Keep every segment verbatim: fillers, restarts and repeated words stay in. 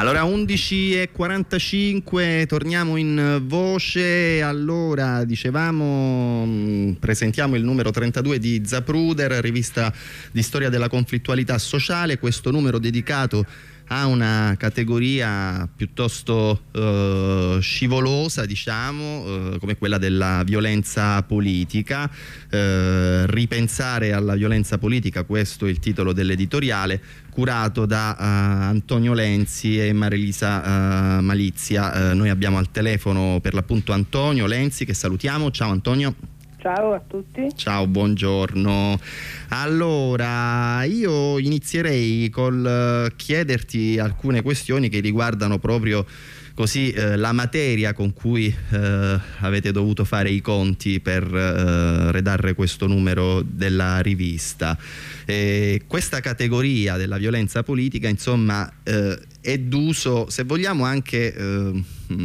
Allora, undici e quarantacinque, torniamo in voce. Allora, dicevamo, presentiamo il numero trentadue di Zapruder, rivista di storia della conflittualità sociale, questo numero dedicato a una categoria piuttosto eh, scivolosa, diciamo, eh, come quella della violenza politica. Eh, ripensare alla violenza politica, questo è il titolo dell'editoriale, curato da uh, Antonio Lenzi e Marilisa uh, Malizia. Uh, noi abbiamo al telefono per l'appunto Antonio Lenzi, che salutiamo. Ciao Antonio. Ciao a tutti. Ciao, buongiorno. Allora, io inizierei col chiederti alcune questioni che riguardano proprio così eh, la materia con cui eh, avete dovuto fare i conti per eh, redarre questo numero della rivista. E questa categoria della violenza politica, insomma, eh, è d'uso, se vogliamo, anche eh,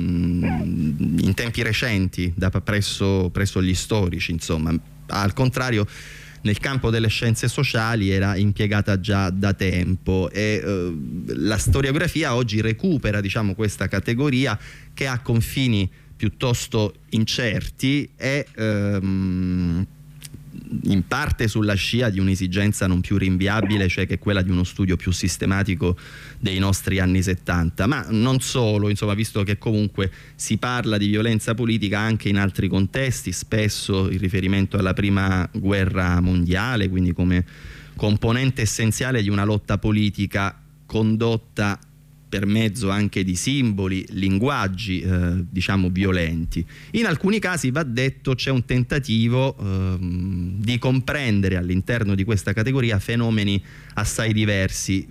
in tempi recenti da presso, presso gli storici, insomma. Al contrario, nel campo delle scienze sociali era impiegata già da tempo, e eh, la storiografia oggi recupera, diciamo, questa categoria che ha confini piuttosto incerti e ehm, in parte sulla scia di un'esigenza non più rinviabile, cioè che è quella di uno studio più sistematico dei nostri anni settanta, ma non solo, insomma, visto che comunque si parla di violenza politica anche in altri contesti, spesso in riferimento alla prima guerra mondiale, quindi come componente essenziale di una lotta politica condotta per mezzo anche di simboli, linguaggi eh, diciamo violenti. In alcuni casi, va detto, c'è un tentativo eh, di comprendere all'interno di questa categoria fenomeni assai diversi.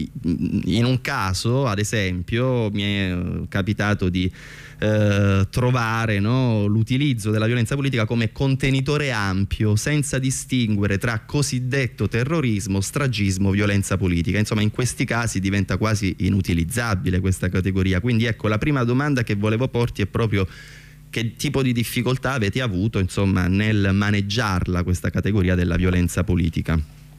In un caso, ad esempio, mi è capitato di eh, trovare, no, l'utilizzo della violenza politica come contenitore ampio, senza distinguere tra cosiddetto terrorismo, stragismo, violenza politica. Insomma, in questi casi diventa quasi inutilizzabile questa categoria. Quindi ecco, la prima domanda che volevo porti è proprio: che tipo di difficoltà avete avuto, insomma, nel maneggiarla questa categoria della violenza politica?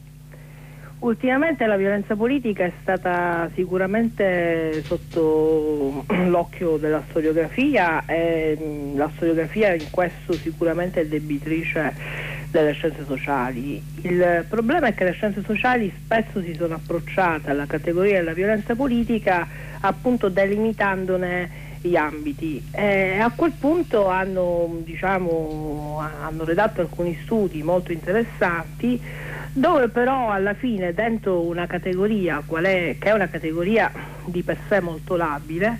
Ultimamente la violenza politica è stata sicuramente sotto l'occhio della storiografia, e la storiografia in questo sicuramente è debitrice delle scienze sociali. Il problema è che le scienze sociali spesso si sono approcciate alla categoria della violenza politica appunto delimitandone gli ambiti, e a quel punto hanno, diciamo, hanno redatto alcuni studi molto interessanti, dove però alla fine, dentro una categoria qual è, che è una categoria di per sé molto labile,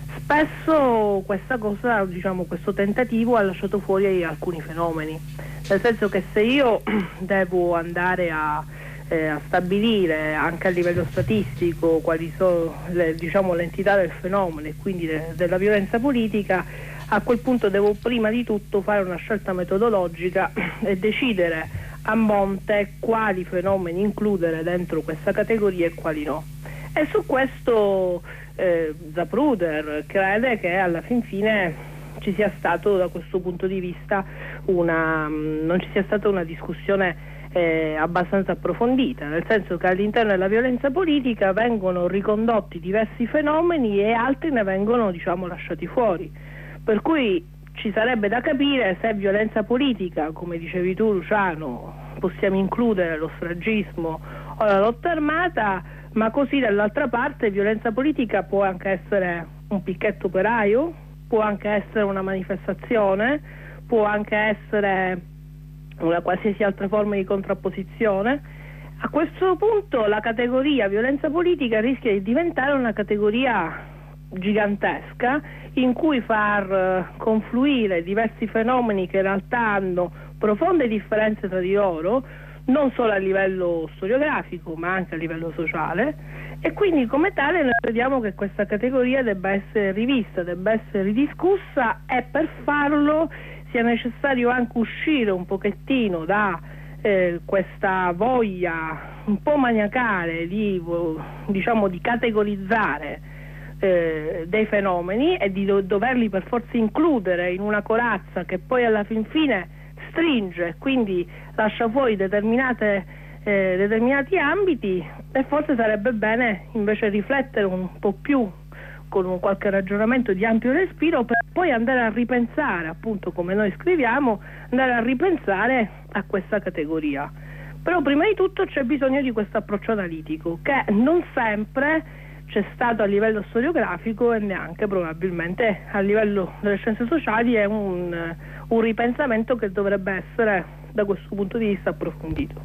spesso questa cosa, diciamo, questo tentativo ha lasciato fuori alcuni fenomeni, nel senso che se io devo andare a, eh, a stabilire anche a livello statistico quali sono le, diciamo, l'entità del fenomeno e quindi de, della violenza politica, a quel punto devo prima di tutto fare una scelta metodologica e decidere a monte quali fenomeni includere dentro questa categoria e quali no. E su questo eh, Zapruder crede che alla fin fine ci sia stato, da questo punto di vista, una non ci sia stata una discussione eh, abbastanza approfondita, nel senso che all'interno della violenza politica vengono ricondotti diversi fenomeni e altri ne vengono, diciamo, lasciati fuori, per cui ci sarebbe da capire se violenza politica, come dicevi tu Luciano, possiamo includere lo stragismo o la lotta armata, ma così dall'altra parte violenza politica può anche essere un picchetto operaio, può anche essere una manifestazione, può anche essere una qualsiasi altra forma di contrapposizione. A questo punto la categoria violenza politica rischia di diventare una categoria gigantesca in cui far uh, confluire diversi fenomeni che in realtà hanno profonde differenze tra di loro, non solo a livello storiografico ma anche a livello sociale, e quindi come tale noi crediamo che questa categoria debba essere rivista, debba essere ridiscussa, e per farlo sia necessario anche uscire un pochettino da eh, questa voglia un po' maniacale di, diciamo, di categorizzare Eh, dei fenomeni e di do- doverli per forza includere in una corazza che poi alla fin fine stringe, quindi lascia fuori determinate, eh, determinati ambiti, e forse sarebbe bene invece riflettere un po' più con un qualche ragionamento di ampio respiro, per poi andare a ripensare, appunto come noi scriviamo, andare a ripensare a questa categoria. Però prima di tutto c'è bisogno di questo approccio analitico, che non sempre c'è stato a livello storiografico e neanche probabilmente a livello delle scienze sociali. È un, un ripensamento che dovrebbe essere da questo punto di vista approfondito.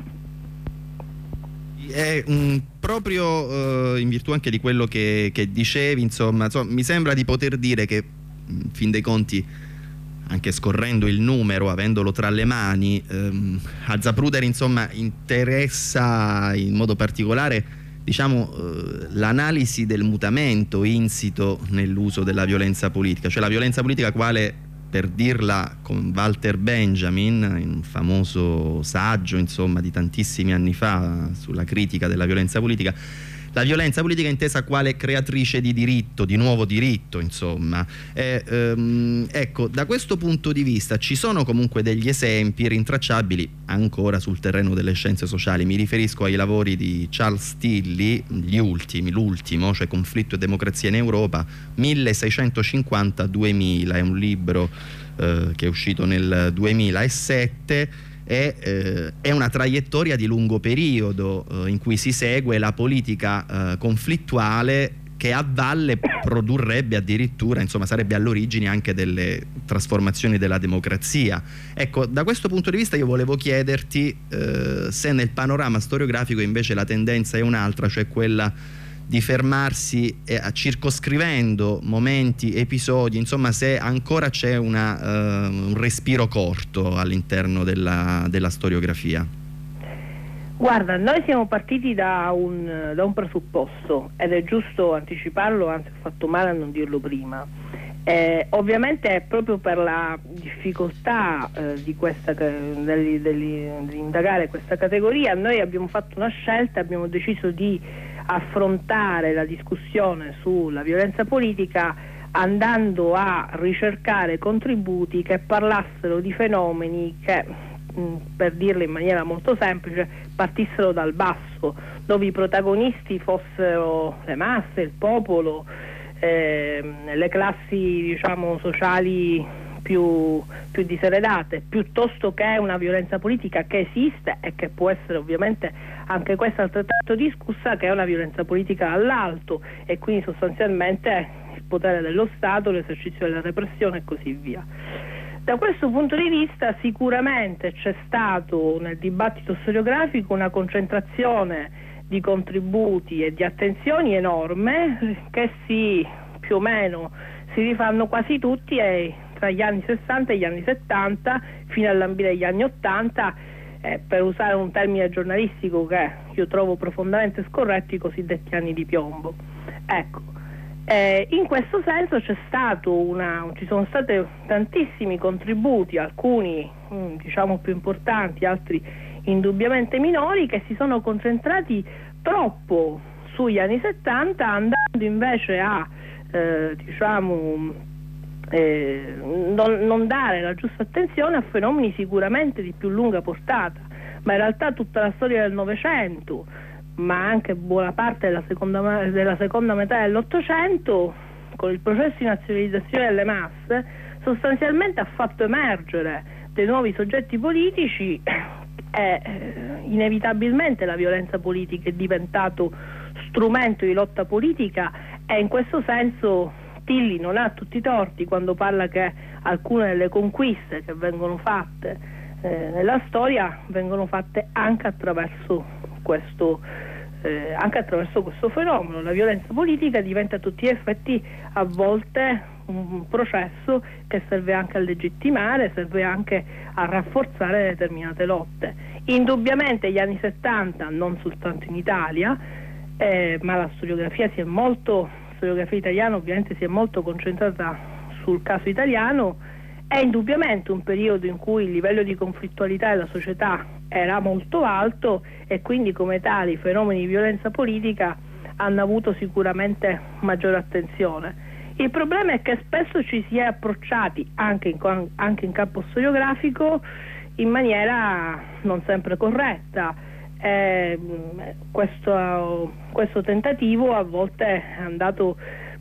È um, proprio uh, in virtù anche di quello che, che dicevi, insomma, insomma, mi sembra di poter dire che in fin dei conti, anche scorrendo il numero, avendolo tra le mani, ehm, a Zapruder insomma interessa in modo particolare, diciamo, eh, l'analisi del mutamento insito nell'uso della violenza politica, cioè la violenza politica quale, per dirla con Walter Benjamin, in un famoso saggio insomma di tantissimi anni fa sulla critica della violenza politica, la violenza politica intesa quale creatrice di diritto, di nuovo diritto, insomma. E, ehm, ecco, da questo punto di vista ci sono comunque degli esempi rintracciabili ancora sul terreno delle scienze sociali. Mi riferisco ai lavori di Charles Tilly, gli ultimi, l'ultimo, cioè Conflitto e democrazia in Europa, milleseicentocinquanta duemila, è un libro eh, che è uscito nel duemilasette. È, eh, è una traiettoria di lungo periodo eh, in cui si segue la politica eh, conflittuale che a valle produrrebbe addirittura, insomma sarebbe all'origine anche delle trasformazioni della democrazia. Ecco, da questo punto di vista io volevo chiederti eh, se nel panorama storiografico invece la tendenza è un'altra, cioè quella di fermarsi eh, circoscrivendo momenti, episodi, insomma se ancora c'è una, uh, un respiro corto all'interno della, della storiografia. Guarda, noi siamo partiti da un, da un presupposto, ed è giusto anticiparlo, anzi ho fatto male a non dirlo prima. Eh, ovviamente è proprio per la difficoltà eh, di, questa, degli, degli, di indagare questa categoria, noi abbiamo fatto una scelta, abbiamo deciso di affrontare la discussione sulla violenza politica andando a ricercare contributi che parlassero di fenomeni che, mh, per dirlo in maniera molto semplice, partissero dal basso, dove i protagonisti fossero le masse, il popolo, eh, le classi, diciamo, sociali più, più diseredate, piuttosto che una violenza politica che esiste e che può essere ovviamente anche questa altrettanto discussa, che è una violenza politica all'alto, e quindi sostanzialmente il potere dello Stato, l'esercizio della repressione e così via. Da questo punto di vista sicuramente c'è stato nel dibattito storiografico una concentrazione di contributi e di attenzioni enorme che si più o meno si rifanno quasi tutti ai, tra gli anni sessanta e gli anni settanta fino a lambire gli anni ottanta, eh, per usare un termine giornalistico che io trovo profondamente scorretto, i cosiddetti anni di piombo. Ecco, eh, in questo senso c'è stato una, ci sono stati tantissimi contributi, alcuni mh, diciamo più importanti, altri indubbiamente minori, che si sono concentrati troppo sugli anni settanta, andando invece a eh, diciamo Eh, non, non dare la giusta attenzione a fenomeni sicuramente di più lunga portata, ma in realtà tutta la storia del Novecento, ma anche buona parte della seconda, della seconda metà dell'Ottocento, con il processo di nazionalizzazione delle masse, sostanzialmente ha fatto emergere dei nuovi soggetti politici e eh, inevitabilmente la violenza politica è diventato strumento di lotta politica, e in questo senso Tilly non ha tutti i torti quando parla che alcune delle conquiste che vengono fatte eh, nella storia vengono fatte anche attraverso questo, eh, anche attraverso questo fenomeno. La violenza politica diventa a tutti gli effetti a volte un processo che serve anche a legittimare, serve anche a rafforzare determinate lotte. Indubbiamente gli anni settanta, non soltanto in Italia, eh, ma la storiografia si è molto La storiografia italiana ovviamente si è molto concentrata sul caso italiano, è indubbiamente un periodo in cui il livello di conflittualità della società era molto alto, e quindi come tali i fenomeni di violenza politica hanno avuto sicuramente maggiore attenzione. Il problema è che spesso ci si è approcciati anche in, anche in campo storiografico in maniera non sempre corretta. Eh, questo, questo tentativo a volte è andato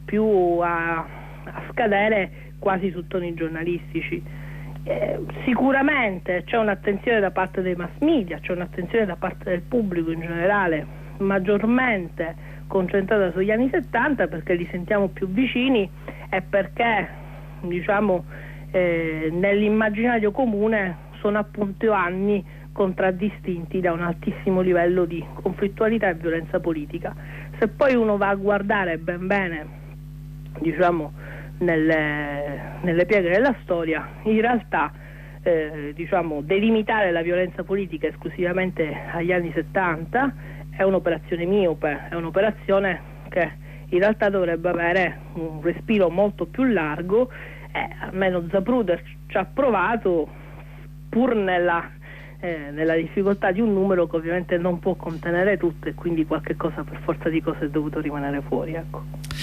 più a, a scadere quasi su toni giornalistici. Eh, sicuramente c'è un'attenzione da parte dei mass media, c'è un'attenzione da parte del pubblico in generale, maggiormente concentrata sugli anni settanta, perché li sentiamo più vicini e perché, diciamo, eh, nell'immaginario comune sono appunto anni contraddistinti da un altissimo livello di conflittualità e violenza politica. Se poi uno va a guardare ben bene, diciamo, nelle, nelle pieghe della storia, in realtà eh, diciamo, delimitare la violenza politica esclusivamente agli anni settanta è un'operazione miope, è un'operazione che in realtà dovrebbe avere un respiro molto più largo, e almeno Zapruder ci ha provato, pur nella Eh, nella difficoltà di un numero che ovviamente non può contenere tutto, e quindi qualche cosa per forza di cose è dovuto rimanere fuori, ecco.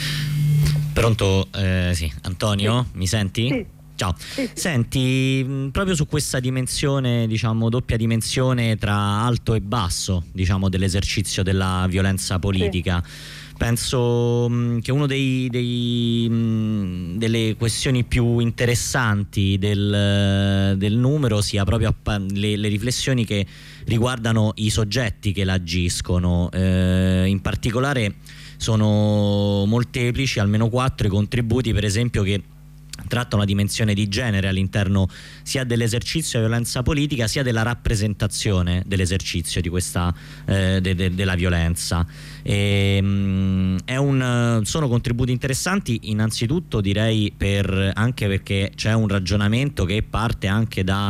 Pronto? Eh, sì. Antonio, sì. Mi senti? Sì. Ciao. Sì, sì. Senti, proprio su questa dimensione, diciamo doppia dimensione tra alto e basso, diciamo, dell'esercizio della violenza politica, sì. Penso mh, che uno dei, dei, mh, delle questioni più interessanti del, del numero sia proprio le, le riflessioni che riguardano i soggetti che l'agiscono. Eh, in particolare sono molteplici, almeno quattro i contributi, per esempio, che tratta una dimensione di genere all'interno sia dell'esercizio di violenza politica sia della rappresentazione dell'esercizio di questa eh, de, de, della violenza. E, mh, è un, sono contributi interessanti, innanzitutto direi per, anche perché c'è un ragionamento che parte anche da,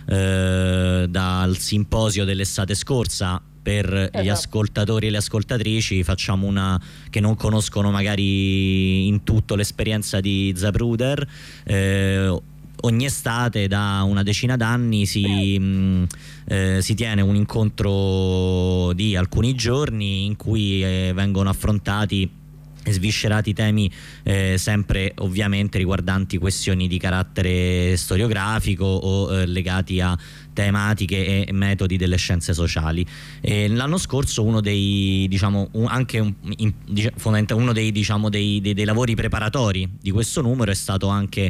eh, dal simposio dell'estate scorsa. Per esatto. Gli ascoltatori e le ascoltatrici, facciamo una che non conoscono magari in tutto l'esperienza di Zapruder. Eh, ogni estate da una decina d'anni si, mh, eh, si tiene un incontro di alcuni giorni in cui eh, vengono affrontati e sviscerati temi eh, sempre ovviamente riguardanti questioni di carattere storiografico o eh, legati a tematiche e metodi delle scienze sociali. L'anno scorso uno dei diciamo un, anche un, in, uno dei diciamo dei, dei, dei lavori preparatori di questo numero è stato anche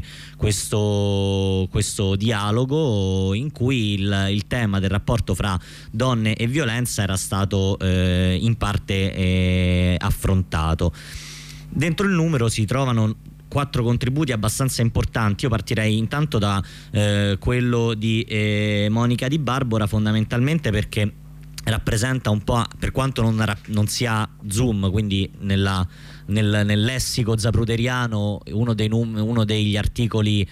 questo, questo dialogo in cui il, il tema del rapporto fra donne e violenza era stato eh, in parte eh, affrontato. Dentro il numero si trovano quattro contributi abbastanza importanti. Io partirei intanto da eh, quello di eh, Monica Di Barbora, fondamentalmente perché rappresenta un po', per quanto non, non sia Zoom, quindi nella, nel, nel lessico zapruderiano, uno, dei num, uno degli articoli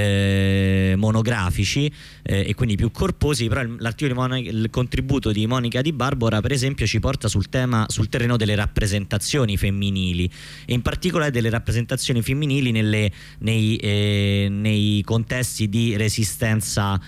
eh, monografici eh, e quindi più corposi, però l'articolo di il contributo di Monica Di Barbora per esempio ci porta sul tema, sul terreno delle rappresentazioni femminili, e in particolare delle rappresentazioni femminili nelle, nei, eh, nei contesti di resistenza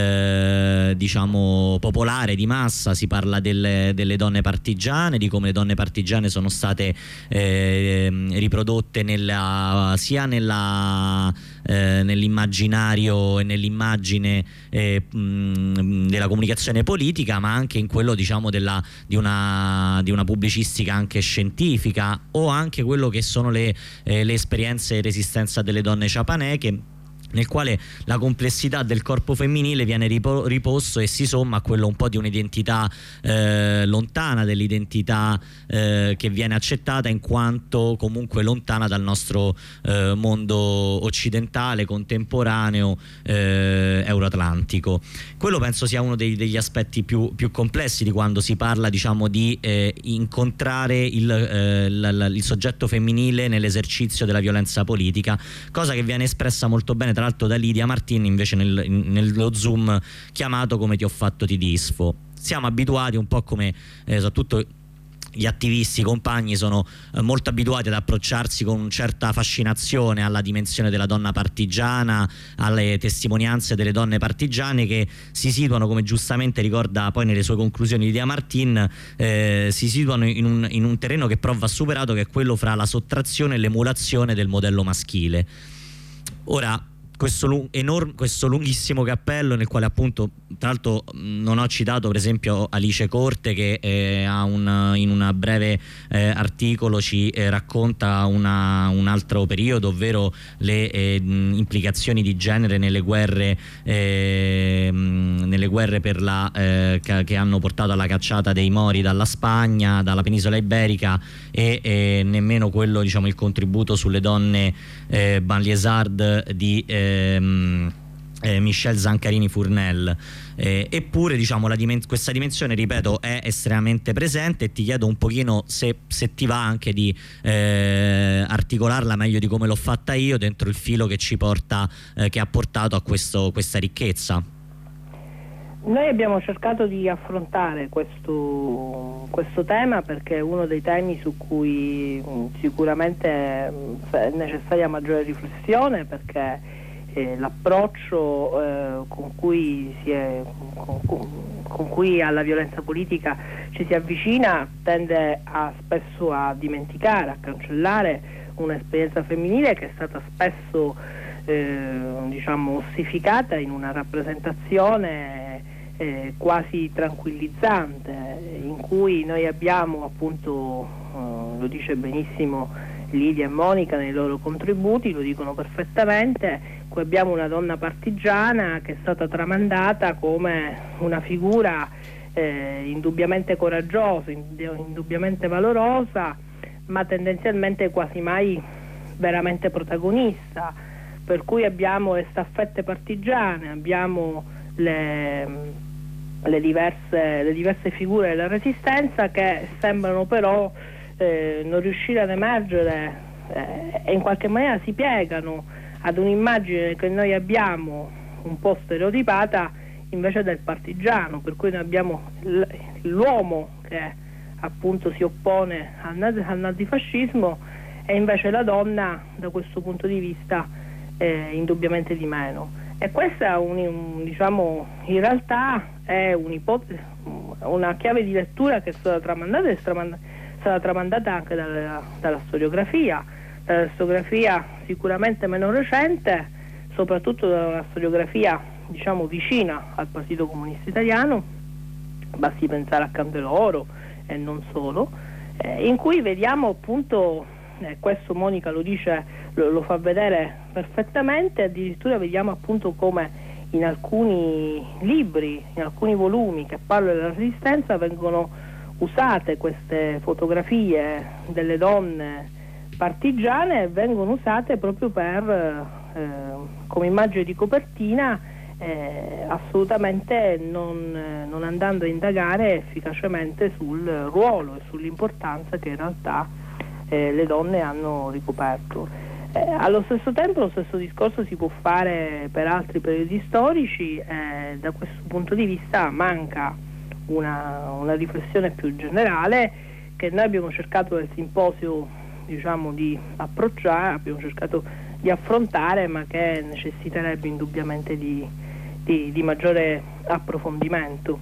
eh, diciamo popolare, di massa. Si parla delle, delle donne partigiane, di come le donne partigiane sono state eh, riprodotte nella, sia nella, eh, nell'immaginario e nell'immagine eh, mh, della comunicazione politica, ma anche in quello diciamo della, di, una, di una pubblicistica anche scientifica, o anche quello che sono le, eh, le esperienze di resistenza delle donne ciapaneche, nel quale la complessità del corpo femminile viene ripo riposto e si somma a quello un po' di un'identità eh, lontana dell'identità eh, che viene accettata, in quanto comunque lontana dal nostro eh, mondo occidentale, contemporaneo, eh, euroatlantico. Quello penso sia uno dei, degli aspetti più, più complessi di quando si parla diciamo di eh, incontrare il, eh, l, l, il soggetto femminile nell'esercizio della violenza politica, cosa che viene espressa molto bene tra l'altro da Lidia Martin invece nel, nello Zoom chiamato Come ti ho fatto ti disfo. Siamo abituati un po' come eh, soprattutto gli attivisti, i compagni sono eh, molto abituati ad approcciarsi con certa fascinazione alla dimensione della donna partigiana, alle testimonianze delle donne partigiane, che si situano, come giustamente ricorda poi nelle sue conclusioni Lidia Martin, eh, si situano in un, in un terreno che però va superato, che è quello fra la sottrazione e l'emulazione del modello maschile. Ora, questo, enorme, questo lunghissimo cappello nel quale appunto, tra l'altro non ho citato per esempio Alice Corte che eh, ha un, in un breve eh, articolo ci eh, racconta una, un altro periodo, ovvero le eh, implicazioni di genere nelle guerre eh, nelle guerre per la, eh, che, che hanno portato alla cacciata dei Mori dalla Spagna, dalla penisola iberica, e, e nemmeno quello, diciamo, il contributo sulle donne eh, banlieusard di ehm, eh, Michel Zancarini Fournel. Eh, eppure, diciamo, la dimen- questa dimensione, ripeto, è estremamente presente, e ti chiedo un pochino se, se ti va anche di eh, articolarla meglio di come l'ho fatta io dentro il filo che ci porta, eh, che ha portato a questo, questa ricchezza. Noi abbiamo cercato di affrontare questo, questo tema perché è uno dei temi su cui sicuramente è necessaria maggiore riflessione, perché eh, l'approccio eh, con cui si è, con, con cui alla violenza politica ci si avvicina tende a, spesso a dimenticare, a cancellare un'esperienza femminile che è stata spesso eh, diciamo ossificata in una rappresentazione Eh, quasi tranquillizzante, in cui noi abbiamo appunto, eh, lo dice benissimo Lidia e Monica nei loro contributi, lo dicono perfettamente, qui abbiamo una donna partigiana che è stata tramandata come una figura eh, indubbiamente coraggiosa, indubbiamente valorosa, ma tendenzialmente quasi mai veramente protagonista, per cui abbiamo le staffette partigiane, abbiamo le Le diverse, le diverse figure della resistenza che sembrano però eh, non riuscire ad emergere eh, e in qualche maniera si piegano ad un'immagine che noi abbiamo un po' stereotipata invece del partigiano, per cui noi abbiamo l'uomo che appunto si oppone al, nazi, al nazifascismo, e invece la donna da questo punto di vista eh, indubbiamente di meno. E questa un, un, diciamo, in realtà è un'ipotesi, una chiave di lettura che è stata tramandata e è stata tramandata anche dalla, dalla storiografia, dalla storiografia sicuramente meno recente, soprattutto dalla storiografia, diciamo, vicina al Partito Comunista Italiano, basti pensare a Candeloro e non solo, eh, in cui vediamo appunto, eh, questo Monica lo dice, lo, lo fa vedere perfettamente, addirittura vediamo appunto come in alcuni libri, in alcuni volumi che parlano della resistenza vengono usate queste fotografie delle donne partigiane, e vengono usate proprio per eh, come immagine di copertina, eh, assolutamente non, non andando a indagare efficacemente sul ruolo e sull'importanza che in realtà eh, le donne hanno ricoperto. Eh, allo stesso tempo lo stesso discorso si può fare per altri periodi storici, eh, da questo punto di vista manca una, una riflessione più generale che noi abbiamo cercato nel simposio, diciamo, di approcciare, abbiamo cercato di affrontare, ma che necessiterebbe indubbiamente di, di, di maggiore approfondimento.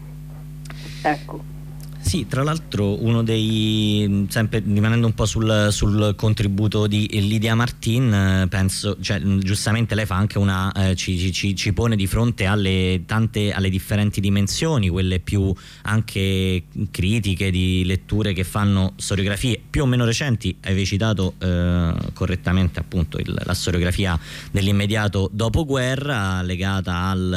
Ecco. Sì, tra l'altro uno dei, sempre rimanendo un po' sul, sul contributo di Lidia Martin, penso, cioè, giustamente lei fa anche una, eh, ci, ci, ci pone di fronte alle tante, alle differenti dimensioni, quelle più anche critiche di letture che fanno storiografie più o meno recenti. Avevi citato eh, correttamente appunto il, la storiografia dell'immediato dopoguerra legata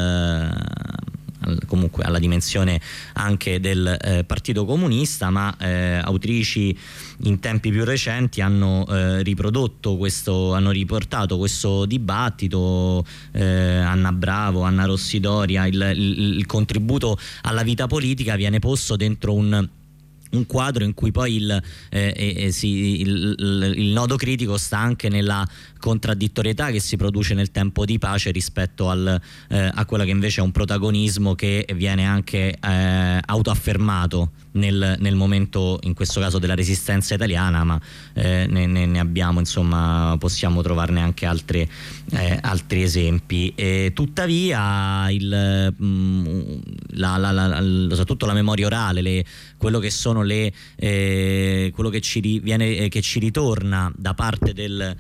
al comunque alla dimensione anche del eh, Partito Comunista, ma eh, autrici in tempi più recenti hanno eh, riprodotto questo, hanno riportato questo dibattito, eh, Anna Bravo, Anna Rossidoria, il, il, il contributo alla vita politica viene posto dentro un un quadro in cui poi il, eh, eh, sì, il, il, il nodo critico sta anche nella contraddittorietà che si produce nel tempo di pace rispetto al, eh, a quello che invece è un protagonismo che viene anche eh, autoaffermato nel, nel momento, in questo caso, della resistenza italiana, ma eh, ne, ne abbiamo, insomma, possiamo trovarne anche altre, eh, altri esempi. E tuttavia il, mh, la, la, la, la, soprattutto la memoria orale, le, quello che sono sono le, eh, quello che ci, ri, viene, eh, che ci ritorna da parte del,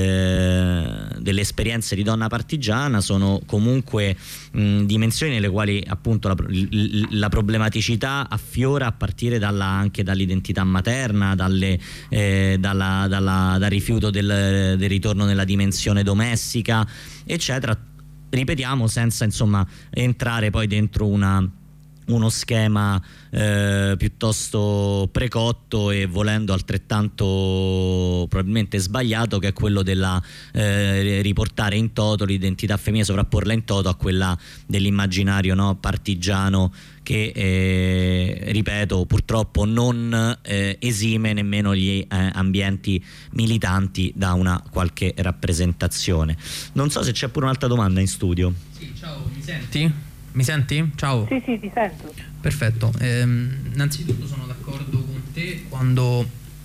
eh, delle esperienze di donna partigiana sono comunque mh, dimensioni nelle quali appunto la, la problematicità affiora a partire dalla, anche dall'identità materna, dalle, eh, dalla, dalla, dal rifiuto del, del ritorno nella dimensione domestica, eccetera. Ripetiamo, senza insomma entrare poi dentro una uno schema eh, piuttosto precotto e volendo altrettanto probabilmente sbagliato, che è quello della eh, riportare in toto l'identità femminile, sovrapporla in toto a quella dell'immaginario, no, partigiano, che eh, ripeto purtroppo non eh, esime nemmeno gli eh, ambienti militanti da una qualche rappresentazione. Non so se c'è pure un'altra domanda in studio. Sì, ciao, mi senti? Mi senti? Ciao. Sì, sì, ti sento. Perfetto. Ehm, innanzitutto sono d'accordo con te quando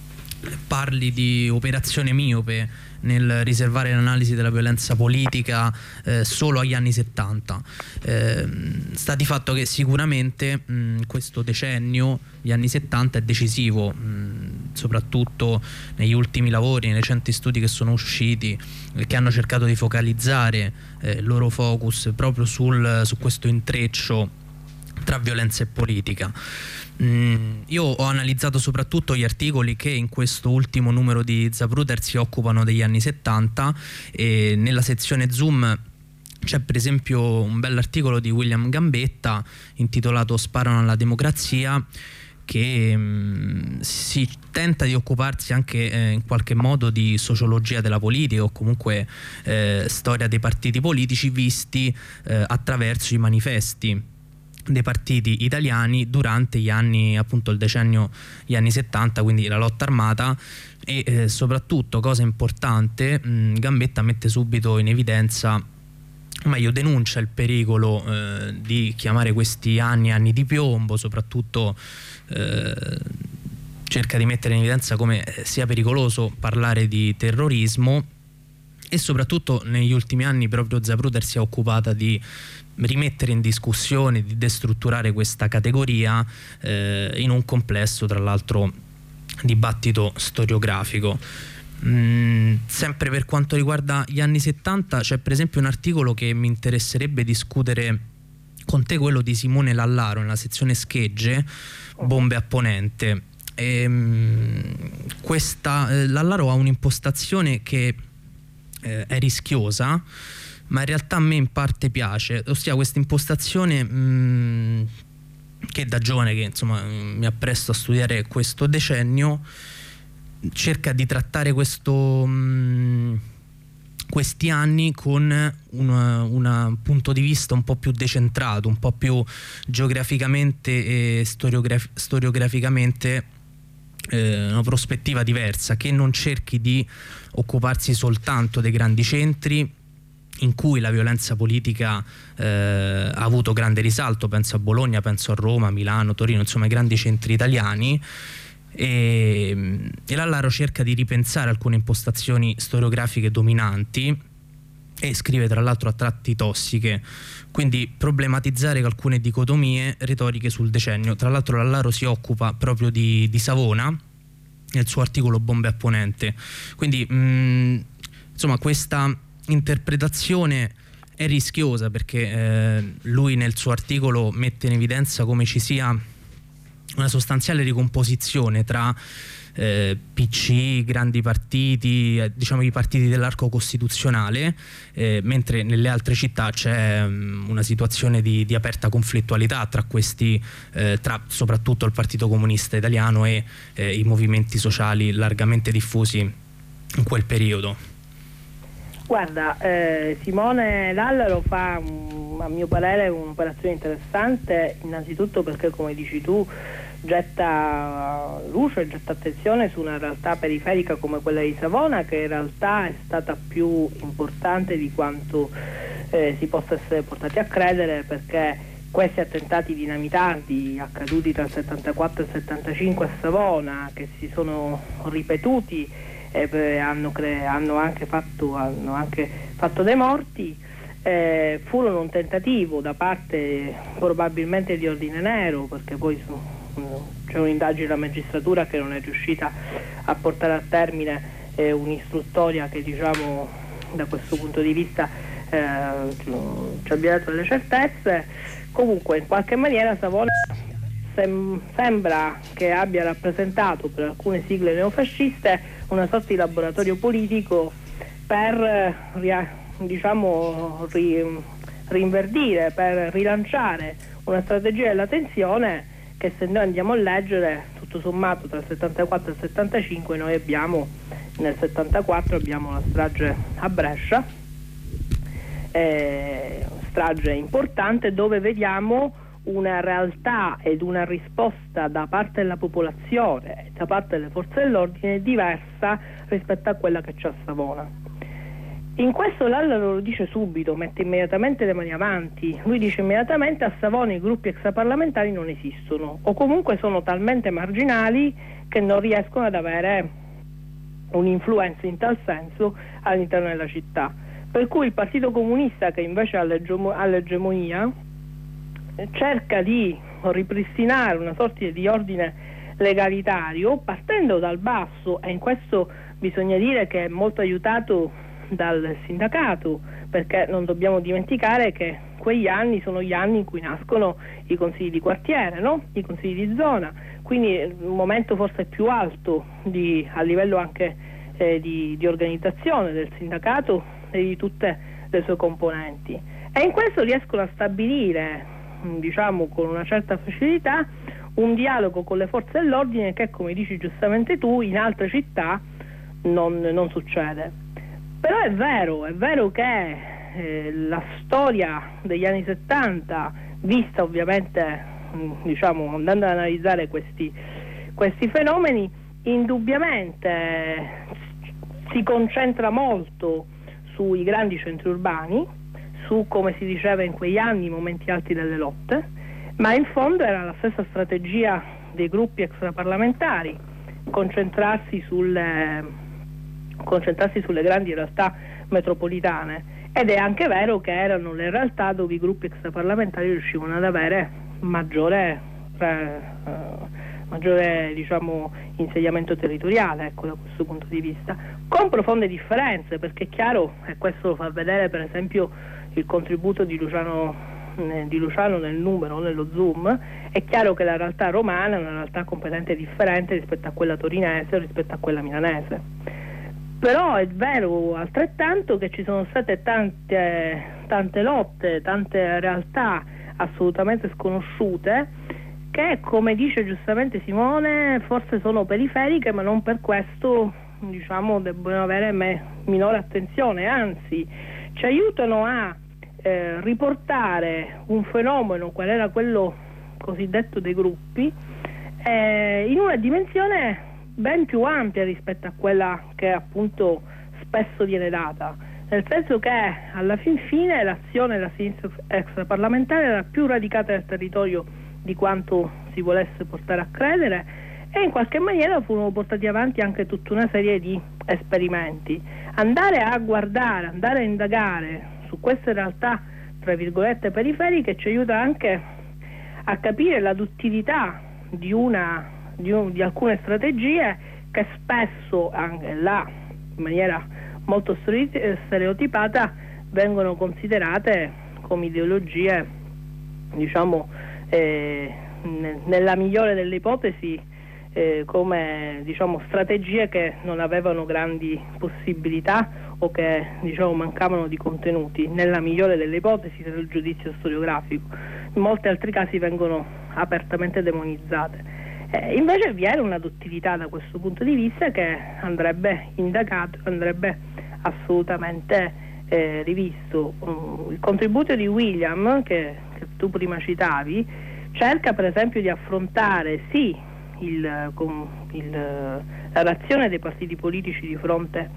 parli di operazione miope nel riservare l'analisi della violenza politica eh, solo agli anni settanta. Eh, sta di fatto che sicuramente mh, questo decennio, gli anni settanta, è decisivo, mh, soprattutto negli ultimi lavori, nei recenti studi che sono usciti, eh, che hanno cercato di focalizzare eh, il loro focus proprio sul, su questo intreccio tra violenza e politica. Mm, io ho analizzato soprattutto gli articoli che in questo ultimo numero di Zapruder si occupano degli anni settanta, e nella sezione Zoom c'è per esempio un bell'articolo di William Gambetta intitolato "Sparano alla democrazia", che mh, si tenta di occuparsi anche eh, in qualche modo di sociologia della politica, o comunque eh, storia dei partiti politici visti eh, attraverso i manifesti dei partiti italiani durante gli anni, appunto il decennio, gli anni settanta, quindi la lotta armata. E eh, soprattutto, cosa importante, mh, Gambetta mette subito in evidenza, o meglio denuncia il pericolo eh, di chiamare questi anni anni di piombo, soprattutto eh, cerca di mettere in evidenza come sia pericoloso parlare di terrorismo, e soprattutto negli ultimi anni proprio Zapruder si è occupata di rimettere in discussione, di destrutturare questa categoria eh, in un complesso, tra l'altro, dibattito storiografico. Mm, sempre per quanto riguarda gli anni settanta c'è per esempio un articolo che mi interesserebbe discutere con te, quello di Simone Lallaro, nella sezione schegge, bombe a Ponente. E, mm, questa, eh, Lallaro ha un'impostazione che eh, è rischiosa, ma in realtà a me in parte piace, ossia questa impostazione mh, che da giovane, che insomma mi appresto a studiare questo decennio, cerca di trattare questo, mh, questi anni con un punto di vista un po' più decentrato, un po' più geograficamente e storiograf- storiograficamente eh, una prospettiva diversa, che non cerchi di occuparsi soltanto dei grandi centri in cui la violenza politica eh, ha avuto grande risalto. Penso a Bologna, penso a Roma, Milano, Torino, insomma i grandi centri italiani, e, e Lallaro cerca di ripensare alcune impostazioni storiografiche dominanti e scrive tra l'altro a tratti tossiche, quindi problematizzare alcune dicotomie retoriche sul decennio. Tra l'altro Lallaro si occupa proprio di, di Savona nel suo articolo Bombe a Ponente, quindi mh, insomma questa interpretazione è rischiosa, perché eh, lui nel suo articolo mette in evidenza come ci sia una sostanziale ricomposizione tra eh, P C, grandi partiti, eh, diciamo i partiti dell'arco costituzionale, eh, mentre nelle altre città c'è um, una situazione di, di aperta conflittualità tra questi, eh, tra soprattutto il Partito Comunista Italiano e eh, i movimenti sociali largamente diffusi in quel periodo. Guarda, eh, Simone Lallaro fa, um, a mio parere, un'operazione interessante, innanzitutto perché, come dici tu, getta luce, getta attenzione su una realtà periferica come quella di Savona, che in realtà è stata più importante di quanto eh, si possa essere portati a credere, perché questi attentati dinamitardi accaduti tra il settantaquattro e il settantacinque a Savona, che si sono ripetuti, Eh, hanno, cre- hanno, anche fatto, hanno anche fatto dei morti, eh, furono un tentativo da parte probabilmente di Ordine Nero, perché poi su- c'è un'indagine della magistratura che non è riuscita a portare a termine eh, un'istruttoria che, diciamo, da questo punto di vista eh, ci abbia dato delle certezze. Comunque, in qualche maniera Savona sem- sembra che abbia rappresentato per alcune sigle neofasciste una sorta di laboratorio politico per eh, ria- diciamo ri- rinverdire, per rilanciare una strategia della tensione che, se noi andiamo a leggere, tutto sommato tra il settantaquattro e il settantacinque noi abbiamo, nel settantaquattro abbiamo la strage a Brescia, eh, strage importante dove vediamo una realtà ed una risposta da parte della popolazione e da parte delle forze dell'ordine diversa rispetto a quella che c'è a Savona. In questo Lalla lo dice subito, mette immediatamente le mani avanti. Lui dice immediatamente: a Savona i gruppi extraparlamentari non esistono, o comunque sono talmente marginali che non riescono ad avere un'influenza in tal senso all'interno della città. Per cui il Partito Comunista, che invece ha l'egemonia, cerca di ripristinare una sorta di ordine legalitario partendo dal basso, e in questo bisogna dire che è molto aiutato dal sindacato, perché non dobbiamo dimenticare che quegli anni sono gli anni in cui nascono i consigli di quartiere, no? I consigli di zona, quindi un momento forse più alto di, a livello anche eh, di, di organizzazione del sindacato e di tutte le sue componenti, e in questo riescono a stabilire, diciamo con una certa facilità, un dialogo con le forze dell'ordine che, come dici giustamente tu, in altre città non, non succede. Però è vero, è vero che eh, la storia degli anni settanta, vista ovviamente, diciamo, andando ad analizzare questi, questi fenomeni, indubbiamente eh, si concentra molto sui grandi centri urbani, su, come si diceva in quegli anni, i momenti alti delle lotte, ma in fondo era la stessa strategia dei gruppi extraparlamentari, concentrarsi sulle... concentrarsi sulle grandi realtà metropolitane, ed è anche vero che erano le realtà dove i gruppi extraparlamentari riuscivano ad avere maggiore, eh, maggiore diciamo, insediamento territoriale, ecco, da questo punto di vista, con profonde differenze, perché è chiaro, e questo lo fa vedere per esempio il contributo di Luciano, eh, di Luciano nel numero, nello zoom, è chiaro che la realtà romana è una realtà completamente differente rispetto a quella torinese o rispetto a quella milanese. Però è vero altrettanto che ci sono state tante, tante lotte, tante realtà assolutamente sconosciute che, come dice giustamente Simone, forse sono periferiche, ma non per questo, diciamo, debbono avere me, minore attenzione, anzi ci aiutano a eh, riportare un fenomeno, qual era quello cosiddetto dei gruppi, eh, in una dimensione ben più ampia rispetto a quella che appunto spesso viene data, nel senso che alla fin fine l'azione della sinistra extraparlamentare era più radicata nel territorio di quanto si volesse portare a credere, e in qualche maniera furono portati avanti anche tutta una serie di esperimenti. Andare a guardare, andare a indagare su queste realtà tra virgolette periferiche ci aiuta anche a capire la duttilità di una Di, un, di alcune strategie che spesso, anche là in maniera molto stereotipata, vengono considerate come ideologie, diciamo, eh, nella migliore delle ipotesi, eh, come, diciamo, strategie che non avevano grandi possibilità o che, diciamo, mancavano di contenuti, nella migliore delle ipotesi nel giudizio storiografico. In molti altri casi vengono apertamente demonizzate. Eh, invece vi era una duttilità da questo punto di vista che andrebbe indagato, andrebbe assolutamente eh, rivisto. Um, il contributo di William, che, che tu prima citavi, cerca per esempio di affrontare sì il, com, il, la reazione dei partiti politici di fronte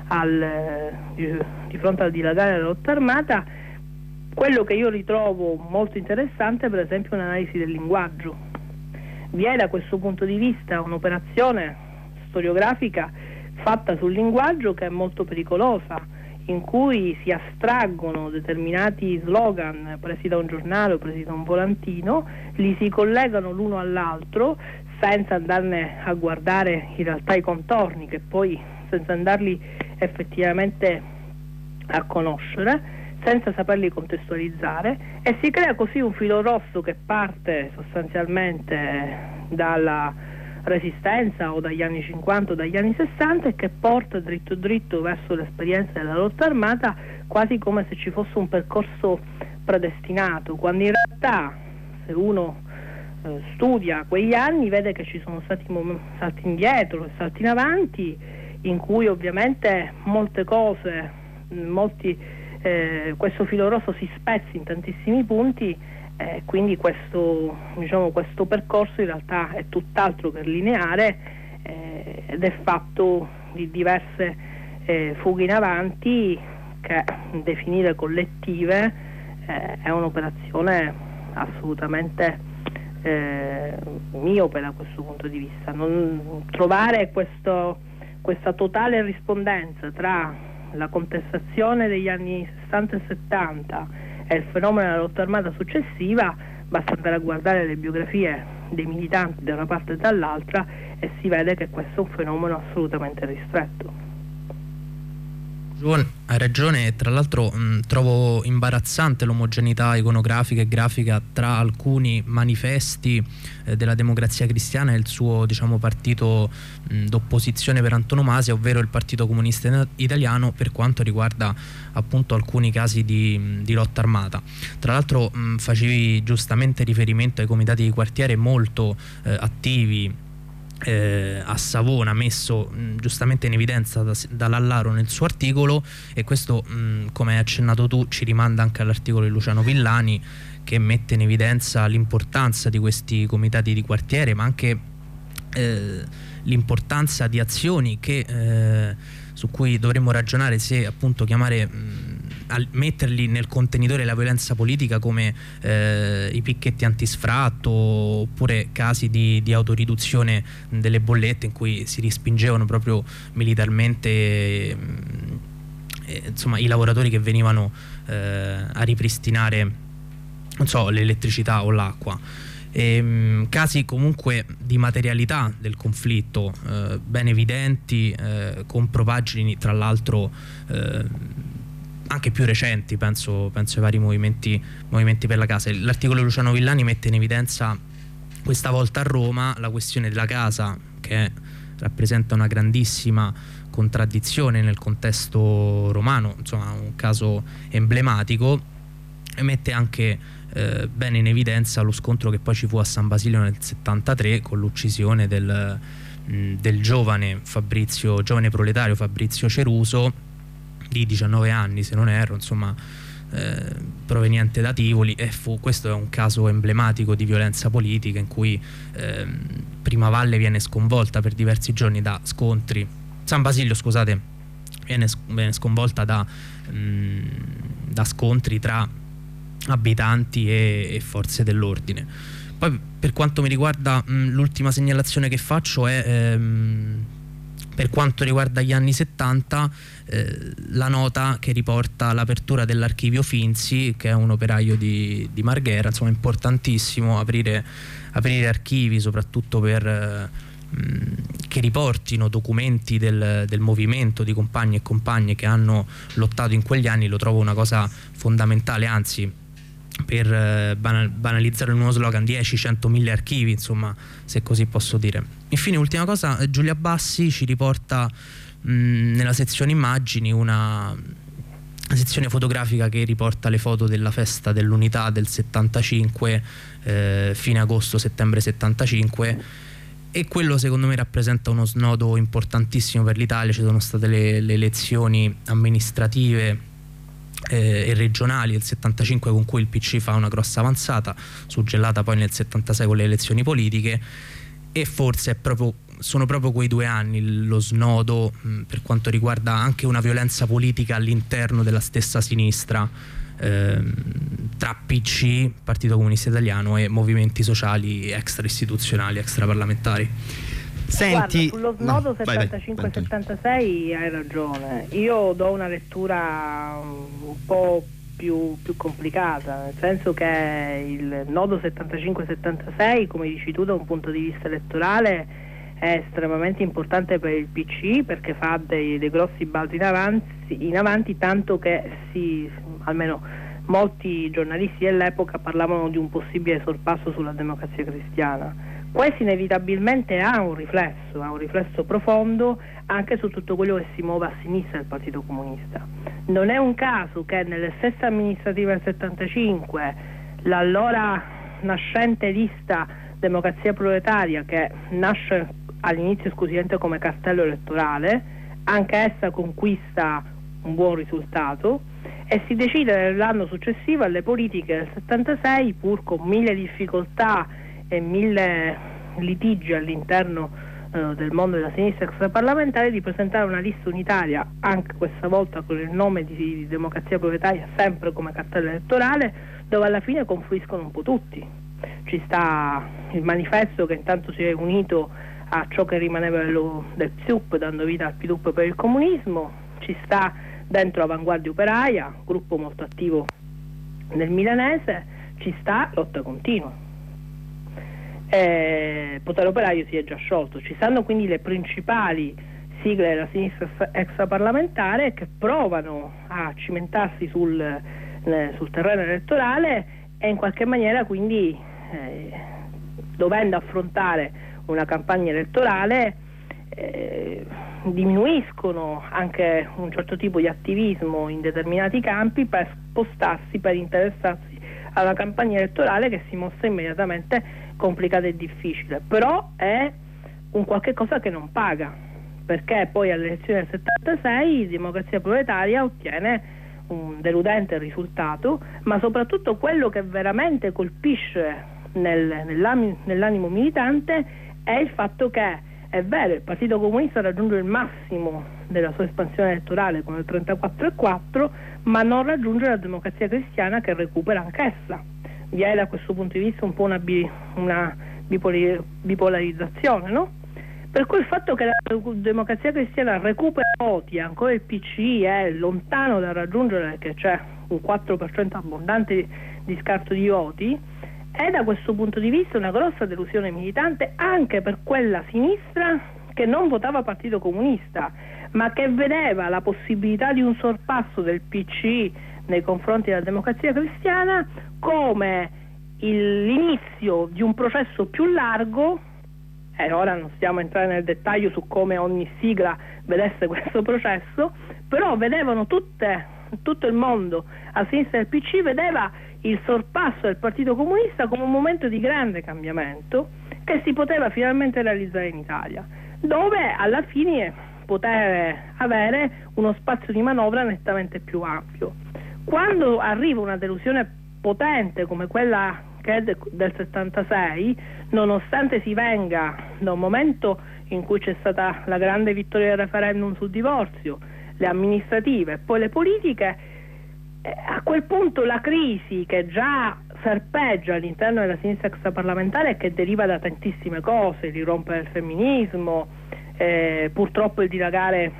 al, di, di fronte al dilagare della lotta armata. Quello che io ritrovo molto interessante, per esempio, è un'analisi del linguaggio. Vi è da questo punto di vista un'operazione storiografica fatta sul linguaggio che è molto pericolosa, in cui si astraggono determinati slogan presi da un giornale o presi da un volantino, li si collegano l'uno all'altro senza andarne a guardare in realtà i contorni, che poi senza andarli effettivamente a conoscere, senza saperli contestualizzare, e si crea così un filo rosso che parte sostanzialmente dalla Resistenza o dagli anni cinquanta o dagli anni sessanta e che porta dritto dritto verso l'esperienza della lotta armata, quasi come se ci fosse un percorso predestinato, quando in realtà se uno eh, studia quegli anni vede che ci sono stati mom- salti indietro e salti in avanti, in cui ovviamente molte cose, molti, eh, questo filo rosso si spezza in tantissimi punti. Eh, quindi questo, diciamo, questo percorso in realtà è tutt'altro che lineare eh, ed è fatto di diverse eh, fughe in avanti che definire collettive eh, è un'operazione assolutamente eh, miope da questo punto di vista. Non trovare questo, questa totale rispondenza tra la contestazione degli anni sessanta e settanta e il fenomeno della lotta armata successiva, basta andare a guardare le biografie dei militanti da una parte e dall'altra e si vede che questo è un fenomeno assolutamente ristretto. Hai ragione, e tra l'altro mh, trovo imbarazzante l'omogeneità iconografica e grafica tra alcuni manifesti eh, della Democrazia Cristiana e il suo, diciamo, partito mh, d'opposizione per antonomasia, ovvero il Partito Comunista Italiano, per quanto riguarda appunto alcuni casi di, di lotta armata. Tra l'altro mh, facevi giustamente riferimento ai comitati di quartiere molto eh, attivi Eh, a Savona, messo mh, giustamente in evidenza da, da Lallaro nel suo articolo, e questo mh, come hai accennato tu ci rimanda anche all'articolo di Luciano Villani, che mette in evidenza l'importanza di questi comitati di quartiere, ma anche eh, l'importanza di azioni che, eh, su cui dovremmo ragionare se appunto chiamare mh, a metterli nel contenitore della violenza politica, come eh, i picchetti antisfratto oppure casi di, di autoriduzione delle bollette in cui si respingevano proprio militarmente eh, insomma i lavoratori che venivano eh, a ripristinare, non so, l'elettricità o l'acqua. E, mh, casi comunque di materialità del conflitto eh, ben evidenti, eh, con propaggini tra l'altro eh, anche più recenti, penso, penso ai vari movimenti, movimenti per la casa. L'articolo di Luciano Villani mette in evidenza questa volta a Roma la questione della casa, che rappresenta una grandissima contraddizione nel contesto romano, insomma un caso emblematico, e mette anche eh, bene in evidenza lo scontro che poi ci fu a San Basilio nel settantatré con l'uccisione del, mh, del giovane Fabrizio, giovane proletario Fabrizio Ceruso, di diciannove anni se non erro, insomma eh, proveniente da Tivoli, e fu, questo è un caso emblematico di violenza politica in cui eh, Primavalle viene sconvolta per diversi giorni da scontri, San Basilio scusate viene, viene sconvolta da, mh, da scontri tra abitanti e, e forze dell'ordine. Poi per quanto mi riguarda l'ultima segnalazione che faccio è ehm, per quanto riguarda gli anni settanta, eh, la nota che riporta l'apertura dell'archivio Finzi, che è un operaio di, di Marghera. Insomma, è importantissimo aprire, aprire archivi, soprattutto per eh, mh, che riportino documenti del, del movimento di compagni e compagne che hanno lottato in quegli anni. Lo trovo una cosa fondamentale, anzi, per eh, banal, banalizzare il nuovo slogan, dieci, cento, mille archivi, insomma, se così posso dire. Infine, ultima cosa, Giulia Bassi ci riporta mh, nella sezione immagini una, una sezione fotografica che riporta le foto della festa dell'unità del settantacinque, eh, fine agosto-settembre settantacinque, e quello secondo me rappresenta uno snodo importantissimo per l'Italia. Ci sono state le, le elezioni amministrative Eh, e regionali del settantacinque, con cui il P C fa una grossa avanzata, suggellata poi nel settantasei con le elezioni politiche, e forse è proprio, sono proprio quei due anni lo snodo mh, per quanto riguarda anche una violenza politica all'interno della stessa sinistra, ehm, tra P C, Partito Comunista Italiano, e movimenti sociali extra istituzionali, extra parlamentari. Senti, guarda, sullo snodo no, settantacinque settantasei hai ragione, io do una lettura un po' più, più complicata, nel senso che il nodo settantacinque settantasei, come dici tu, da un punto di vista elettorale è estremamente importante per il P C, perché fa dei, dei grossi balzi in avanti, in avanti, tanto che si, almeno molti giornalisti dell'epoca parlavano di un possibile sorpasso sulla Democrazia Cristiana. Questo inevitabilmente ha un riflesso, ha un riflesso profondo anche su tutto quello che si muove a sinistra del Partito Comunista. Non è un caso che nelle stesse amministrative del settantacinque l'allora nascente lista Democrazia Proletaria, che nasce all'inizio esclusivamente come cartello elettorale, anche essa conquista un buon risultato e si decide nell'anno successivo alle politiche del settantasei, pur con mille difficoltà e mille litigi all'interno eh, del mondo della sinistra extraparlamentare, di presentare una lista unitaria, anche questa volta con il nome di, di Democrazia Proletaria, sempre come cartello elettorale, dove alla fine confluiscono un po' tutti. Ci sta il manifesto, che intanto si è unito a ciò che rimaneva dello, del P S U P, dando vita al P D U P per il comunismo, ci sta dentro Avanguardia Operaia, gruppo molto attivo nel milanese, ci sta Lotta Continua. Eh, Potere Operaio si è già sciolto, ci stanno quindi le principali sigle della sinistra extraparlamentare che provano a cimentarsi sul, eh, sul terreno elettorale e in qualche maniera quindi eh, dovendo affrontare una campagna elettorale eh, diminuiscono anche un certo tipo di attivismo in determinati campi per spostarsi, per interessarsi alla campagna elettorale, che si mostra immediatamente complicata e difficile, però è un qualche cosa che non paga, perché poi alle elezioni del settantasei Democrazia Proletaria ottiene un deludente risultato, ma soprattutto quello che veramente colpisce nel, nell'animo, nell'animo militante è il fatto che è vero, il Partito Comunista raggiunge il massimo della sua espansione elettorale con il trentaquattro virgola quattro, ma non raggiunge la Democrazia Cristiana, che recupera anch'essa. Vi è da questo punto di vista un po' una, bi, una bipolarizzazione, no? Per cui il fatto che la Democrazia Cristiana recupera voti, ancora il P C è lontano da raggiungere, che c'è un quattro per cento abbondante di scarto di voti, è da questo punto di vista una grossa delusione militante anche per quella sinistra che non votava Partito Comunista, ma che vedeva la possibilità di un sorpasso del P C nei confronti della Democrazia Cristiana come il, l'inizio di un processo più largo. E ora non stiamo a entrare nel dettaglio su come ogni sigla vedesse questo processo, però vedevano tutte, tutto il mondo a sinistra del P C vedeva il sorpasso del Partito Comunista come un momento di grande cambiamento che si poteva finalmente realizzare in Italia, dove alla fine poter avere uno spazio di manovra nettamente più ampio. Quando arriva una delusione potente come quella che è de- del settantasei, nonostante si venga da un momento in cui c'è stata la grande vittoria del referendum sul divorzio, le amministrative e poi le politiche, eh, a quel punto la crisi che già serpeggia all'interno della sinistra extraparlamentare e che deriva da tantissime cose, il irrompere del femminismo, eh, purtroppo il dilagare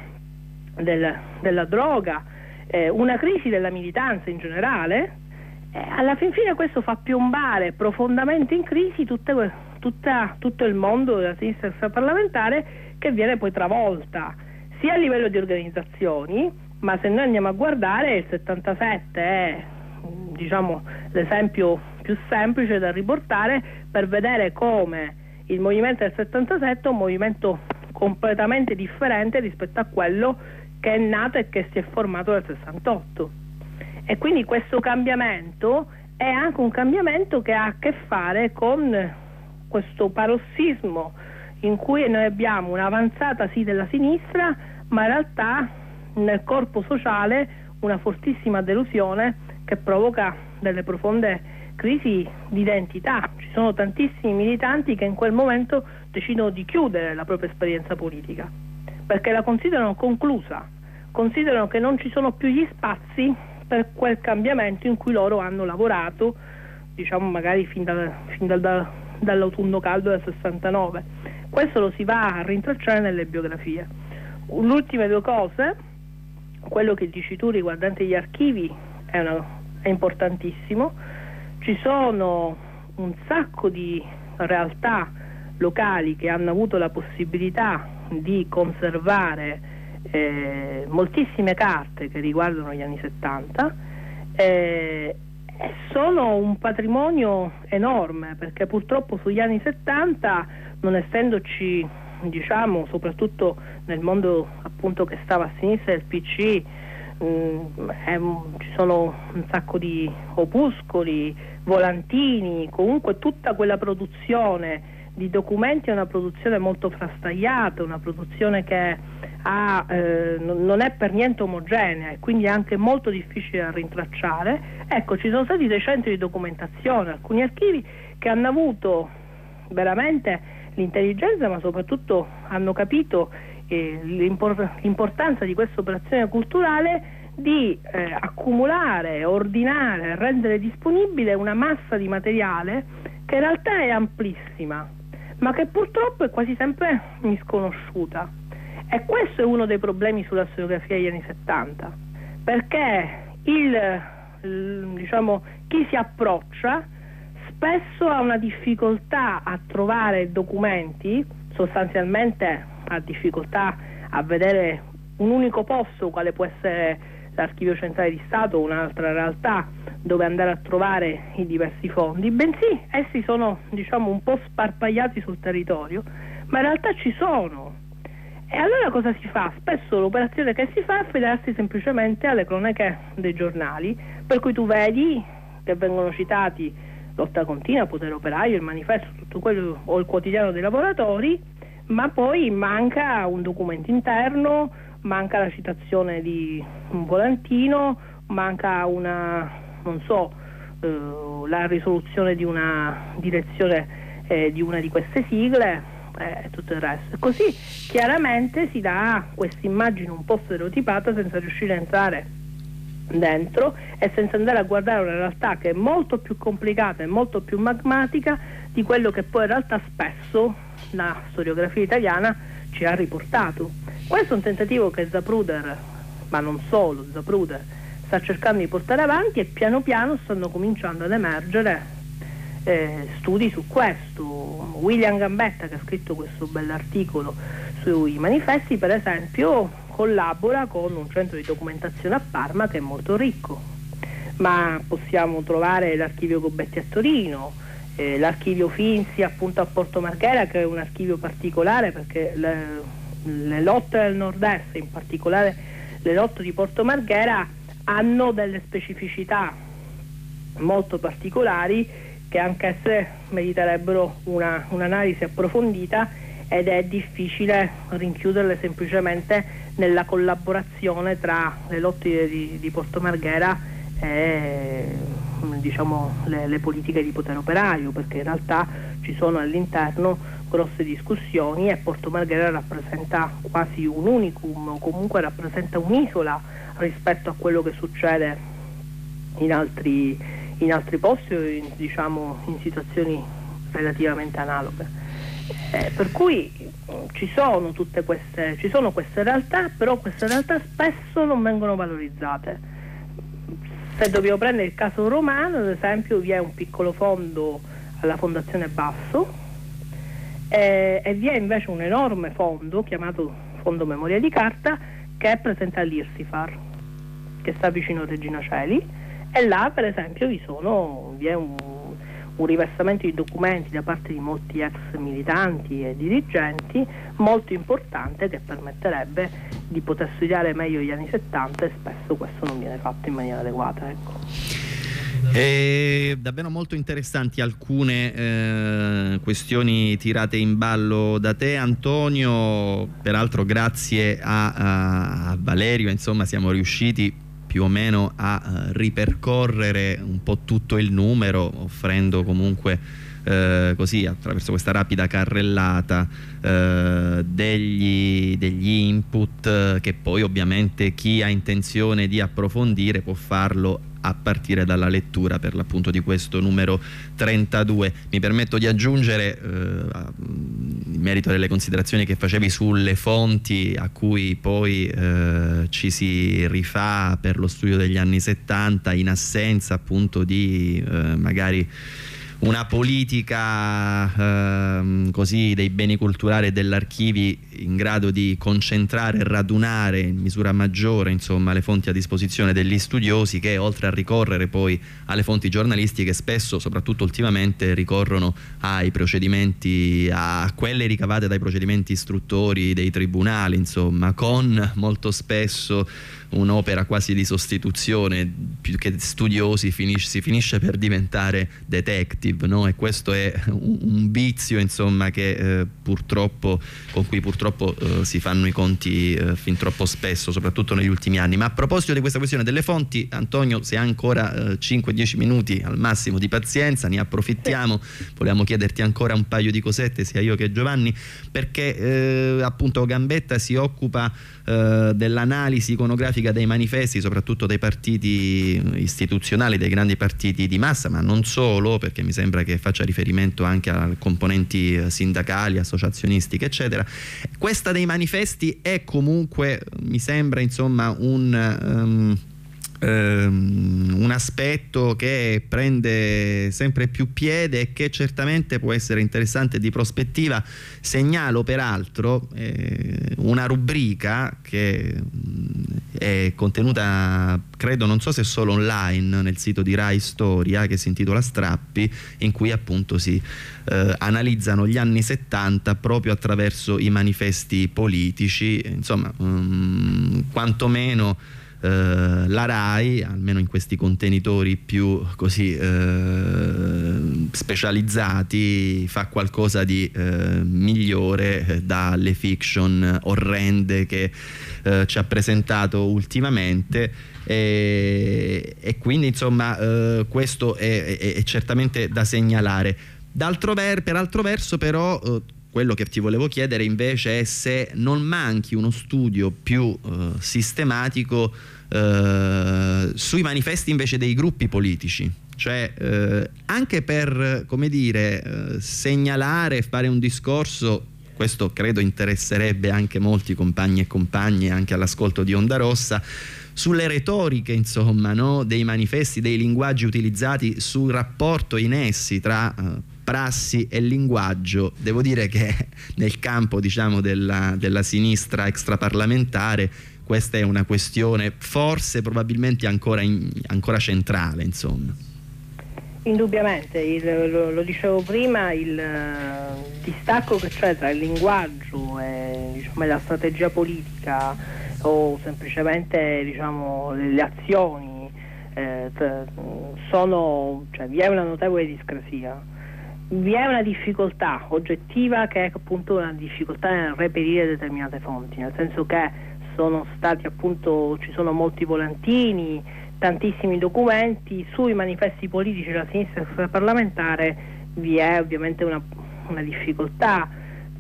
del, della droga, eh, una crisi della militanza in generale, eh, alla fin fine questo fa piombare profondamente in crisi tutte, tutta, tutto il mondo della sinistra extraparlamentare, che viene poi travolta sia a livello di organizzazioni, ma se noi andiamo a guardare il settantasette è, diciamo, l'esempio più semplice da riportare per vedere come il movimento del settantasette è un movimento completamente differente rispetto a quello che è nato e che si è formato nel sessantotto, e quindi questo cambiamento è anche un cambiamento che ha a che fare con questo parossismo in cui noi abbiamo un'avanzata sì della sinistra, ma in realtà nel corpo sociale una fortissima delusione che provoca delle profonde crisi di identità. Ci sono tantissimi militanti che in quel momento decidono di chiudere la propria esperienza politica perché la considerano conclusa, considerano che non ci sono più gli spazi per quel cambiamento in cui loro hanno lavorato, diciamo magari fin, dal, fin dal, dall'autunno caldo del sessantanove. Questo lo si va a rintracciare nelle biografie. Le ultime due cose, quello che dici tu riguardante gli archivi è, una, è importantissimo. Ci sono un sacco di realtà locali che hanno avuto la possibilità di conservare eh, moltissime carte che riguardano gli anni settanta, eh, e sono un patrimonio enorme, perché purtroppo sugli anni settanta, non essendoci, diciamo, soprattutto nel mondo appunto che stava a sinistra del P C, mh, è, ci sono un sacco di opuscoli, volantini, comunque tutta quella produzione di documenti è una produzione molto frastagliata, una produzione che ha, eh, non è per niente omogenea e quindi è anche molto difficile da rintracciare. Ecco, ci sono stati dei centri di documentazione, alcuni archivi che hanno avuto veramente l'intelligenza, ma soprattutto hanno capito eh, l'impor- l'importanza di questa operazione culturale di eh, accumulare, ordinare, rendere disponibile una massa di materiale che in realtà è amplissima, ma che purtroppo è quasi sempre misconosciuta. E questo è uno dei problemi sulla storiografia degli anni settanta, perché il, il, diciamo, chi si approccia spesso ha una difficoltà a trovare documenti, sostanzialmente ha difficoltà a vedere un unico posto, quale può essere l'Archivio Centrale di Stato o un'altra realtà dove andare a trovare i diversi fondi, bensì essi sono, diciamo, un po' sparpagliati sul territorio, ma in realtà ci sono. E allora cosa si fa? Spesso l'operazione che si fa è affidarsi semplicemente alle cronache dei giornali, per cui tu vedi che vengono citati Lotta Continua, Potere Operaio, il Manifesto, tutto quello, o il Quotidiano dei Lavoratori, ma poi manca un documento interno, manca la citazione di un volantino, manca una, non so, eh, la risoluzione di una direzione eh, di una di queste sigle e eh, tutto il resto. E così chiaramente si dà questa immagine un po' stereotipata senza riuscire a entrare dentro e senza andare a guardare una realtà che è molto più complicata e molto più magmatica di quello che poi in realtà spesso la storiografia italiana ci ha riportato. Questo è un tentativo che Zapruder, ma non solo, Zapruder sta cercando di portare avanti, e piano piano stanno cominciando ad emergere eh, studi su questo. William Gambetta, che ha scritto questo bell'articolo sui manifesti, per esempio collabora con un centro di documentazione a Parma che è molto ricco, ma possiamo trovare l'Archivio Gobetti a Torino, eh, l'Archivio Finzi appunto a Porto Marghera, che è un archivio particolare perché le, le lotte del nord-est, in particolare le lotte di Porto Marghera, hanno delle specificità molto particolari che anch'esse meriterebbero una, un'analisi approfondita, ed è difficile rinchiuderle semplicemente nella collaborazione tra le lotte di, di Porto Marghera e, diciamo, le, le politiche di potere operaio, perché in realtà ci sono all'interno grosse discussioni e Porto Marghera rappresenta quasi un unicum, o comunque rappresenta un'isola rispetto a quello che succede in altri, in altri posti, in, diciamo, in situazioni relativamente analoghe. Eh, per cui ci sono tutte queste, ci sono queste realtà, però queste realtà spesso non vengono valorizzate. Se dobbiamo prendere il caso romano, ad esempio, vi è un piccolo fondo alla Fondazione Basso eh, e vi è invece un enorme fondo chiamato Fondo Memoria di Carta, che è presente all'Irsifar, che sta vicino a Regina Coeli, e là per esempio vi sono vi è un un riversamento di documenti da parte di molti ex militanti e dirigenti molto importante, che permetterebbe di poter studiare meglio gli anni settanta, e spesso questo non viene fatto in maniera adeguata, ecco. E davvero molto interessanti alcune eh, questioni tirate in ballo da te, Antonio. Peraltro grazie a, a, a Valerio, insomma, siamo riusciti più o meno a uh, ripercorrere un po' tutto il numero, offrendo comunque eh, così, attraverso questa rapida carrellata, eh, degli, degli input che poi ovviamente chi ha intenzione di approfondire può farlo a partire dalla lettura per l'appunto di questo numero trentadue. Mi permetto di aggiungere eh, in merito delle considerazioni che facevi sulle fonti a cui poi eh, ci si rifà per lo studio degli anni settanta, in assenza appunto di eh, magari una politica ehm, così dei beni culturali e dell'archivi in grado di concentrare e radunare in misura maggiore insomma le fonti a disposizione degli studiosi, che oltre a ricorrere poi alle fonti giornalistiche spesso, soprattutto ultimamente, ricorrono ai procedimenti, a quelle ricavate dai procedimenti istruttori dei tribunali, insomma, con molto spesso un'opera quasi di sostituzione, più che studiosi finisce, si finisce per diventare detective, no? E questo è un, un vizio insomma che eh, purtroppo con cui purtroppo eh, si fanno i conti eh, fin troppo spesso, soprattutto negli ultimi anni. Ma a proposito di questa questione delle fonti, Antonio, se ha ancora eh, cinque dieci minuti al massimo di pazienza, ne approfittiamo. Volevamo chiederti ancora un paio di cosette, sia io che Giovanni, perché eh, appunto Gambetta si occupa eh, dell'analisi iconografica dei manifesti, soprattutto dei partiti istituzionali, dei grandi partiti di massa, ma non solo, perché mi sembra che faccia riferimento anche a componenti sindacali, associazionistiche, eccetera. Questa dei manifesti è comunque, mi sembra, insomma, un um, Um, un aspetto che prende sempre più piede e che certamente può essere interessante di prospettiva. Segnalo peraltro eh, una rubrica che è contenuta, credo, non so se solo online, nel sito di Rai Storia, che si intitola Strappi, in cui appunto si eh, analizzano gli anni settanta proprio attraverso i manifesti politici. Insomma, um, quantomeno Uh, la Rai, almeno in questi contenitori più così uh, specializzati, fa qualcosa di uh, migliore uh, dalle fiction orrende che uh, ci ha presentato ultimamente, e, e quindi insomma uh, questo è, è, è certamente da segnalare. D'altro ver- per altro verso però uh, quello che ti volevo chiedere invece è se non manchi uno studio più eh, sistematico eh, sui manifesti invece dei gruppi politici, cioè eh, anche per, come dire, eh, segnalare, fare un discorso. Questo credo interesserebbe anche molti compagni e compagne anche all'ascolto di Onda Rossa, sulle retoriche insomma, no? dei manifesti, dei linguaggi utilizzati, sul rapporto in essi tra eh, prassi e linguaggio. Devo dire che nel campo, diciamo, della, della sinistra extraparlamentare questa è una questione forse probabilmente ancora, in, ancora centrale, insomma. Indubbiamente, il, lo, lo dicevo prima, il uh, distacco che c'è tra il linguaggio e, diciamo, la strategia politica o semplicemente, diciamo, le azioni eh, sono, cioè, vi è una notevole discrasia. Vi è una difficoltà oggettiva che è appunto una difficoltà nel reperire determinate fonti, nel senso che sono stati appunto, ci sono molti volantini, tantissimi documenti sui manifesti politici della sinistra parlamentare. Vi è ovviamente una, una difficoltà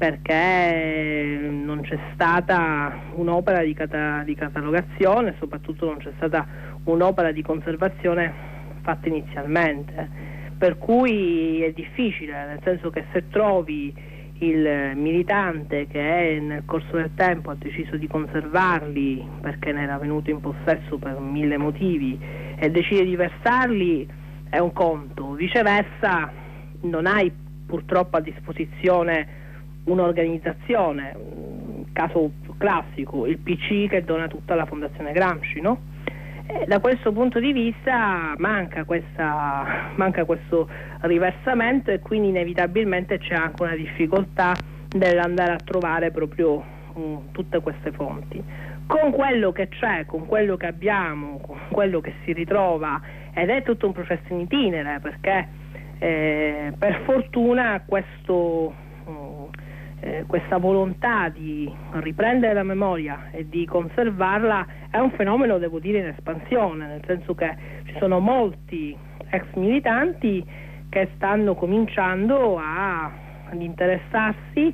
perché non c'è stata un'opera di, cata, di catalogazione, soprattutto non c'è stata un'opera di conservazione fatta inizialmente. Per cui è difficile, nel senso che se trovi il militante che nel corso del tempo ha deciso di conservarli perché ne era venuto in possesso per mille motivi e decide di versarli, è un conto. Viceversa, non hai purtroppo a disposizione un'organizzazione, caso classico, il P C che dona tutta la Fondazione Gramsci, no? E da questo punto di vista manca, questa, manca questo riversamento e quindi inevitabilmente c'è anche una difficoltà nell'andare a trovare proprio um, tutte queste fonti. Con quello che c'è, con quello che abbiamo, con quello che si ritrova, ed è tutto un processo in itinere, perché eh, per fortuna questo, um, eh, questa volontà di riprendere la memoria e di conservarla è un fenomeno, devo dire, in espansione, nel senso che ci sono molti ex militanti che stanno cominciando a, ad interessarsi e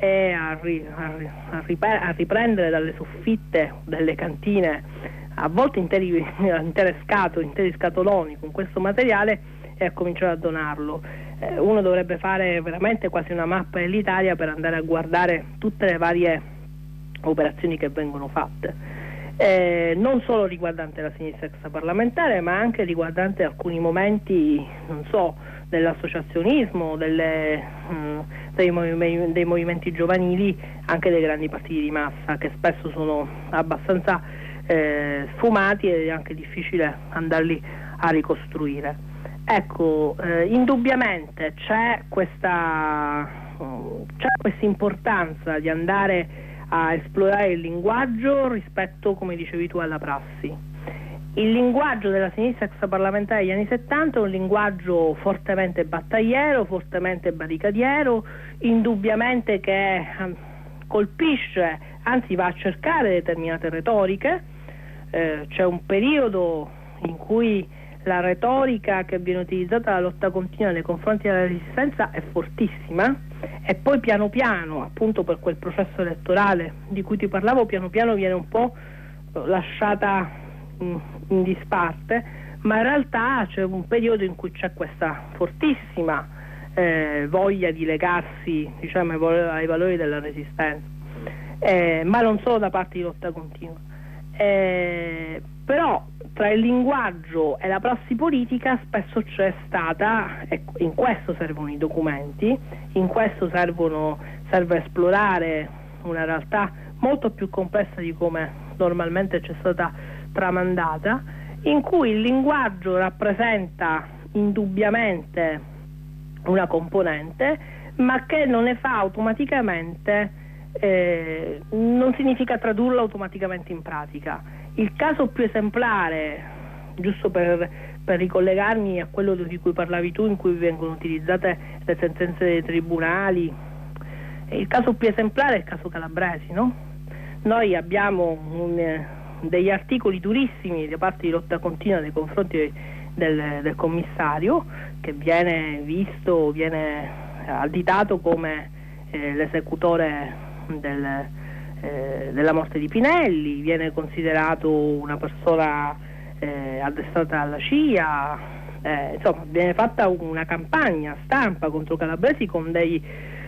e a, ri, a, a, ripre- a riprendere dalle soffitte delle cantine a volte interi, intere scatole, interi scatoloni con questo materiale e a cominciare a donarlo. Eh, uno dovrebbe fare veramente quasi una mappa dell'Italia per andare a guardare tutte le varie operazioni che vengono fatte. Eh, non solo riguardante la sinistra extraparlamentare, ma anche riguardante alcuni momenti, non so, dell'associazionismo, delle, mh, dei, movi- dei movimenti giovanili, anche dei grandi partiti di massa, che spesso sono abbastanza eh, sfumati ed è anche difficile andarli a ricostruire. Ecco, eh, indubbiamente c'è questa c'è questa importanza di andare a esplorare il linguaggio rispetto, come dicevi tu, alla prassi. Il linguaggio della sinistra extraparlamentare degli anni settanta è un linguaggio fortemente battagliero, fortemente barricadiero, indubbiamente che colpisce, anzi va a cercare determinate retoriche. Eh, c'è un periodo in cui la retorica che viene utilizzata dalla lotta continua nei confronti della resistenza è fortissima e poi piano piano, appunto per quel processo elettorale di cui ti parlavo, piano piano viene un po' lasciata in, in disparte, ma in realtà c'è un periodo in cui c'è questa fortissima eh, voglia di legarsi, diciamo, ai, val- ai valori della resistenza, eh, ma non solo da parte di lotta continua. Eh, però tra il linguaggio e la prassi politica spesso c'è stata, e in questo servono i documenti, in questo servono, serve esplorare una realtà molto più complessa di come normalmente c'è stata tramandata, in cui il linguaggio rappresenta indubbiamente una componente, ma che non ne fa automaticamente Eh, non significa tradurlo automaticamente in pratica. Il caso più esemplare, giusto per, per ricollegarmi a quello di cui parlavi tu, in cui vengono utilizzate le sentenze dei tribunali, il caso più esemplare è il caso Calabresi, no? Noi abbiamo un, eh, degli articoli durissimi da parte di lotta continua nei confronti del, del commissario, che viene visto, viene additato come eh, l'esecutore Del, eh, della morte di Pinelli, viene considerato una persona eh, addestrata alla C I A, eh, insomma viene fatta una campagna stampa contro Calabresi con dei,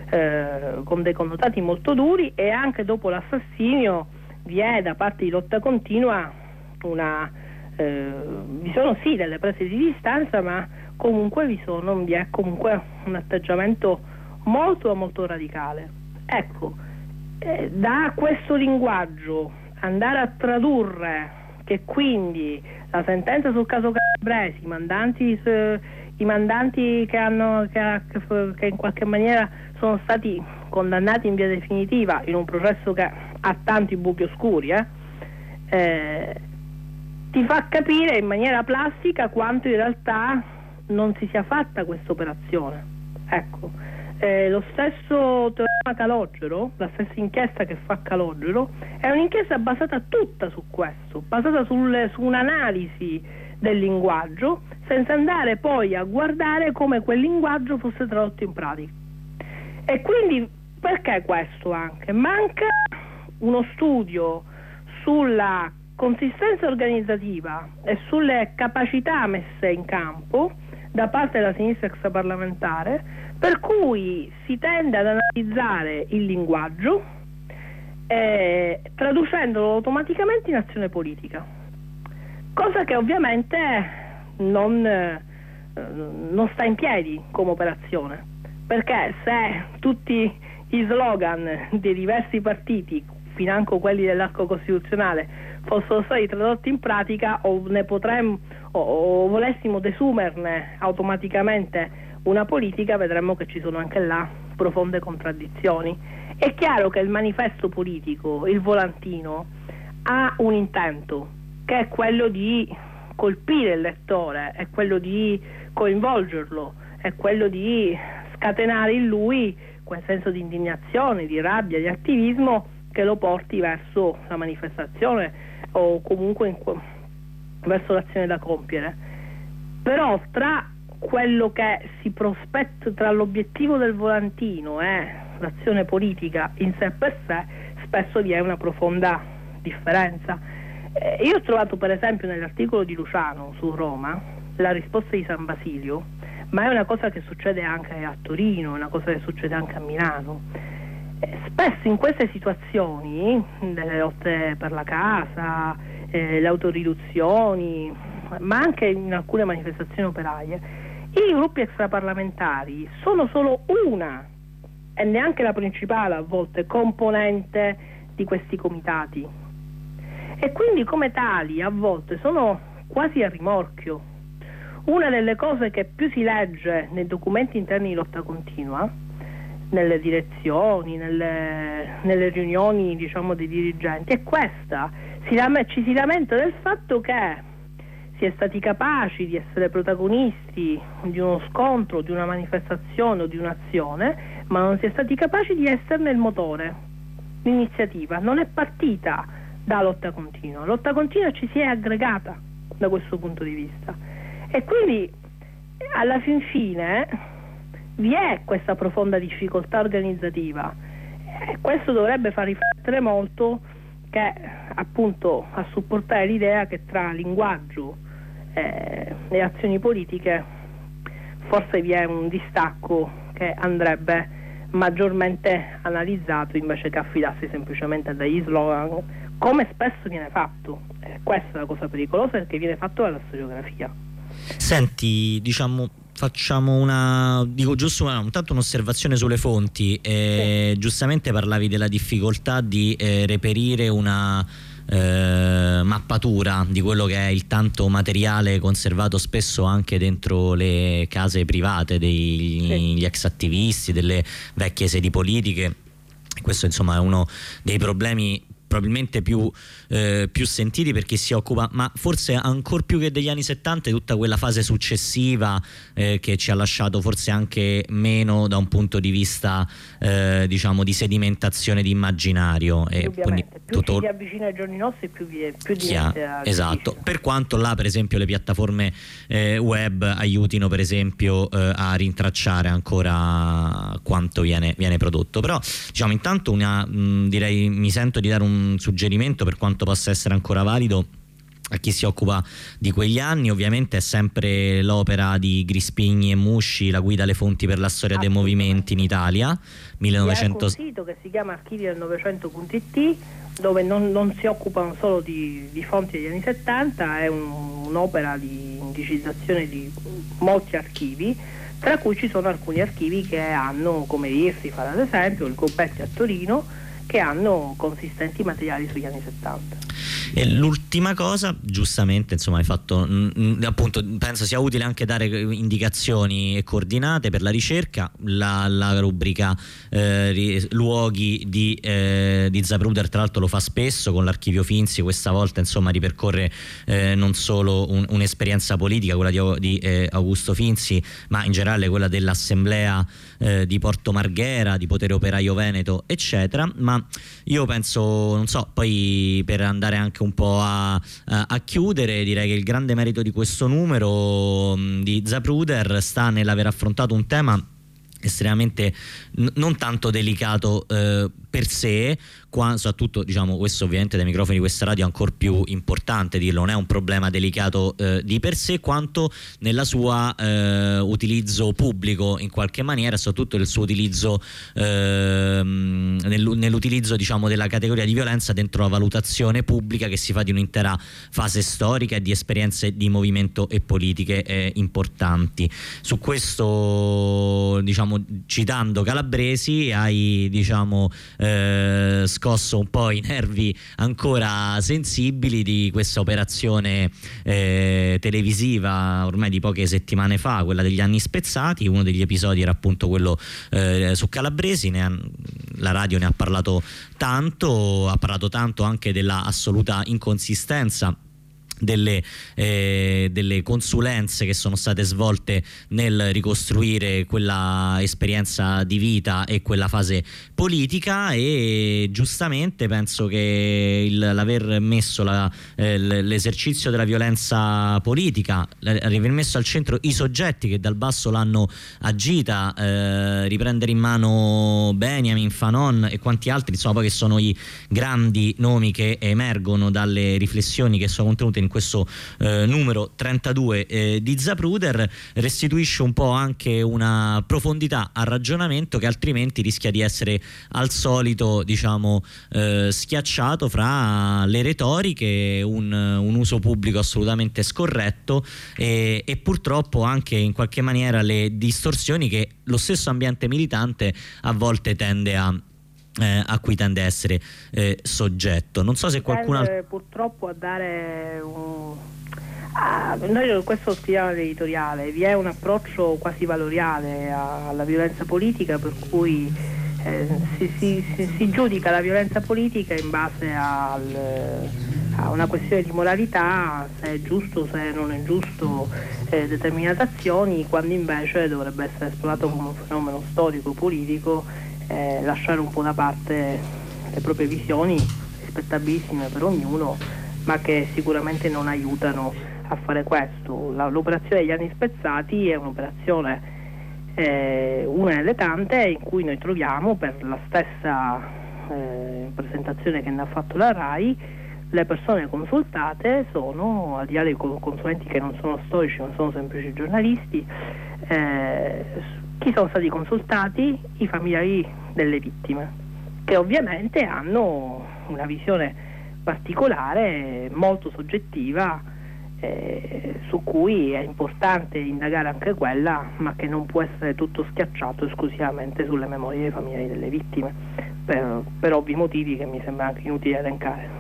eh, con dei connotati molto duri, e anche dopo l'assassinio vi è da parte di lotta continua una eh, vi sono sì delle prese di distanza, ma comunque vi sono vi è comunque un atteggiamento molto molto radicale. Ecco, Eh, da questo linguaggio andare a tradurre che quindi la sentenza sul caso Calabresi, i mandanti, eh, i mandanti che, hanno, che, che in qualche maniera sono stati condannati in via definitiva in un processo che ha tanti buchi oscuri, eh, eh, ti fa capire in maniera plastica quanto in realtà non si sia fatta questa operazione. Ecco. Eh, lo stesso teorema Calogero, la stessa inchiesta che fa Calogero, è un'inchiesta basata tutta su questo, basata sul, su un'analisi del linguaggio, senza andare poi a guardare come quel linguaggio fosse tradotto in pratica. E quindi perché questo anche? Manca uno studio sulla consistenza organizzativa e sulle capacità messe in campo da parte della sinistra extraparlamentare, per cui si tende ad analizzare il linguaggio eh, traducendolo automaticamente in azione politica, cosa che ovviamente non, eh, non sta in piedi come operazione, perché se tutti gli slogan dei diversi partiti, financo quelli dell'arco costituzionale, fossero stati tradotti in pratica, o ne potremmo o, o volessimo desumerne automaticamente una politica, vedremmo che ci sono anche là profonde contraddizioni. È chiaro che il manifesto politico, il volantino, ha un intento, che è quello di colpire il lettore, è quello di coinvolgerlo, è quello di scatenare in lui quel senso di indignazione, di rabbia, di attivismo che lo porti verso la manifestazione o comunque in, verso l'azione da compiere. Però tra quello che si prospetta, tra l'obiettivo del volantino e l'azione politica in sé per sé, spesso vi è una profonda differenza. Eh, io ho trovato per esempio nell'articolo di Luciano su Roma la risposta di San Basilio, ma è una cosa che succede anche a Torino, è una cosa che succede anche a Milano. Eh, spesso in queste situazioni, delle lotte per la casa, eh, le autoriduzioni, ma anche in alcune manifestazioni operaie, i gruppi extraparlamentari sono solo una, e neanche la principale a volte, componente di questi comitati, e quindi come tali a volte sono quasi a rimorchio. Una delle cose che più si legge nei documenti interni di lotta continua, nelle direzioni, nelle, nelle riunioni, diciamo, dei dirigenti, è questa: si lam- ci si lamenta del fatto che si è stati capaci di essere protagonisti di uno scontro, di una manifestazione o di un'azione, ma non si è stati capaci di esserne il motore. L'iniziativa non è partita da lotta continua, lotta continua ci si è aggregata da questo punto di vista, e quindi alla fin fine vi è questa profonda difficoltà organizzativa, e questo dovrebbe far riflettere molto, che appunto a supportare l'idea che tra linguaggio eh, e azioni politiche forse vi è un distacco che andrebbe maggiormente analizzato, invece che affidarsi semplicemente a degli slogan, come spesso viene fatto. Eh, questa è la cosa pericolosa, perché viene fatto dalla storiografia. Senti, diciamo, facciamo una, dico giusto una, intanto un'osservazione sulle fonti. Eh, sì. Giustamente parlavi della difficoltà di eh, reperire una eh, mappatura di quello che è il tanto materiale conservato spesso anche dentro le case private degli sì. ex attivisti, delle vecchie sedi politiche. Questo insomma è uno dei problemi probabilmente più, eh, più sentiti per chi si occupa, ma forse ancor più che degli anni settanta, tutta quella fase successiva eh, che ci ha lasciato forse anche meno da un punto di vista eh, diciamo di sedimentazione di immaginario, e quindi più tutto... ci si avvicina ai giorni nostri più, vi è, più diventa esatto, per quanto là per esempio le piattaforme eh, web aiutino per esempio eh, a rintracciare ancora quanto viene, viene prodotto. Però diciamo intanto una, mh, direi mi sento di dare un un suggerimento, per quanto possa essere ancora valido, a chi si occupa di quegli anni. Ovviamente è sempre l'opera di Grispigni e Musci, La guida alle fonti per la storia dei movimenti in Italia, millenovecento... C'è un sito che si chiama archivi del novecento punto it, dove non, non si occupano solo di, di fonti degli anni settanta, è un, un'opera di indicizzazione di molti archivi, tra cui ci sono alcuni archivi che hanno, come Irsi fa ad esempio, il Gobetti a Torino, che hanno consistenti materiali sugli anni settanta. E l'ultima cosa, giustamente insomma hai fatto mh, appunto, penso sia utile anche dare indicazioni e coordinate per la ricerca. La, la rubrica eh, luoghi di, eh, di Zapruder tra l'altro lo fa spesso con l'archivio Finzi, questa volta insomma ripercorre eh, non solo un, un'esperienza politica, quella di, di eh, Augusto Finzi, ma in generale quella dell'assemblea eh, di Porto Marghera, di Potere Operaio Veneto eccetera. Ma io penso, non so, poi per andare anche un po' a, a, a chiudere, direi che il grande merito di questo numero mh, di Zapruder sta nell'aver affrontato un tema estremamente n- non tanto delicato eh, per sé, qua, soprattutto diciamo questo ovviamente dai microfoni di questa radio è ancora più importante dirlo, non è un problema delicato eh, di per sé, quanto nella sua eh, utilizzo pubblico in qualche maniera, soprattutto nel suo utilizzo eh, nell- nell'utilizzo diciamo della categoria di violenza dentro la valutazione pubblica che si fa di un'intera fase storica e di esperienze di movimento e politiche eh, importanti. Su questo, diciamo, citando Calabresi, hai diciamo eh, scosso un po' i nervi ancora sensibili di questa operazione eh, televisiva ormai di poche settimane fa, quella degli anni spezzati. Uno degli episodi era appunto quello eh, su Calabresi, ne ha, la radio ne ha parlato tanto, ha parlato tanto anche della assoluta inconsistenza Delle, eh, delle consulenze che sono state svolte nel ricostruire quella esperienza di vita e quella fase politica, e giustamente penso che il, l'aver messo la, eh, l'esercizio della violenza politica, aver messo al centro i soggetti che dal basso l'hanno agita, eh, riprendere in mano Benjamin, Fanon e quanti altri, insomma, poi che sono i grandi nomi che emergono dalle riflessioni che sono contenute in questo eh, numero trentadue eh, di Zapruder, restituisce un po' anche una profondità al ragionamento che altrimenti rischia di essere al solito, diciamo, eh, schiacciato fra le retoriche, un, un uso pubblico assolutamente scorretto e, e purtroppo anche in qualche maniera le distorsioni che lo stesso ambiente militante a volte tende a Eh, a cui tende a essere eh, soggetto. Non so se qualcuno tende purtroppo a dare un... ah, noi questo scriviamo nell'editoriale, vi è un approccio quasi valoriale alla violenza politica, per cui eh, si, si, si, si giudica la violenza politica in base al, a una questione di moralità, se è giusto, se non è giusto eh, determinate azioni, quando invece dovrebbe essere esplorato come un fenomeno storico politico. Eh, lasciare un po' da parte le proprie visioni, rispettabilissime per ognuno, ma che sicuramente non aiutano a fare questo. La, l'operazione degli anni spezzati è un'operazione, eh, una delle tante, in cui noi troviamo, per la stessa eh, presentazione che ne ha fatto la RAI, le persone consultate sono, al di là dei consulenti che non sono storici, non sono semplici giornalisti, eh, chi sono stati consultati? I familiari delle vittime, che ovviamente hanno una visione particolare, molto soggettiva, eh, su cui è importante indagare anche quella, ma che non può essere tutto schiacciato esclusivamente sulle memorie dei familiari delle vittime, per, per ovvi motivi che mi sembra anche inutile elencare.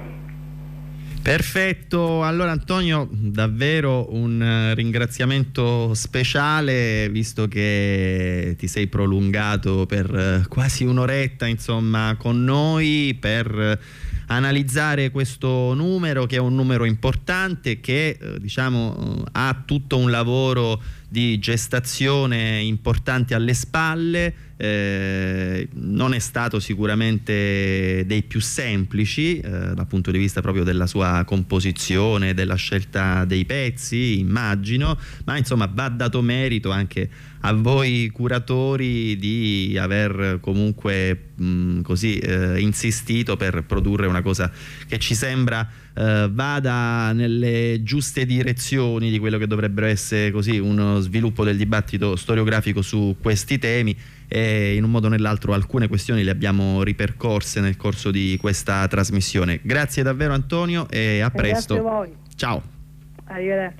Perfetto, allora Antonio, davvero un ringraziamento speciale, visto che ti sei prolungato per quasi un'oretta, insomma, con noi per analizzare questo numero, che è un numero importante, che diciamo ha tutto un lavoro di gestazione importante alle spalle. Eh, non è stato sicuramente dei più semplici eh, dal punto di vista proprio della sua composizione, della scelta dei pezzi, immagino, ma insomma va dato merito anche a voi curatori di aver comunque mh, così eh, insistito per produrre una cosa che ci sembra eh, vada nelle giuste direzioni di quello che dovrebbero essere così uno sviluppo del dibattito storiografico su questi temi. E in un modo o nell'altro alcune questioni le abbiamo ripercorse nel corso di questa trasmissione. Grazie davvero Antonio e a presto. Grazie a voi. Ciao. Arrivederci.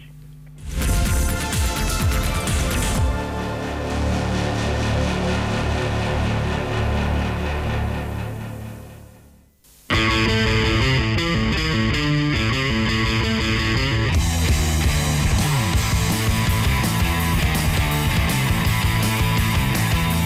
Thank you.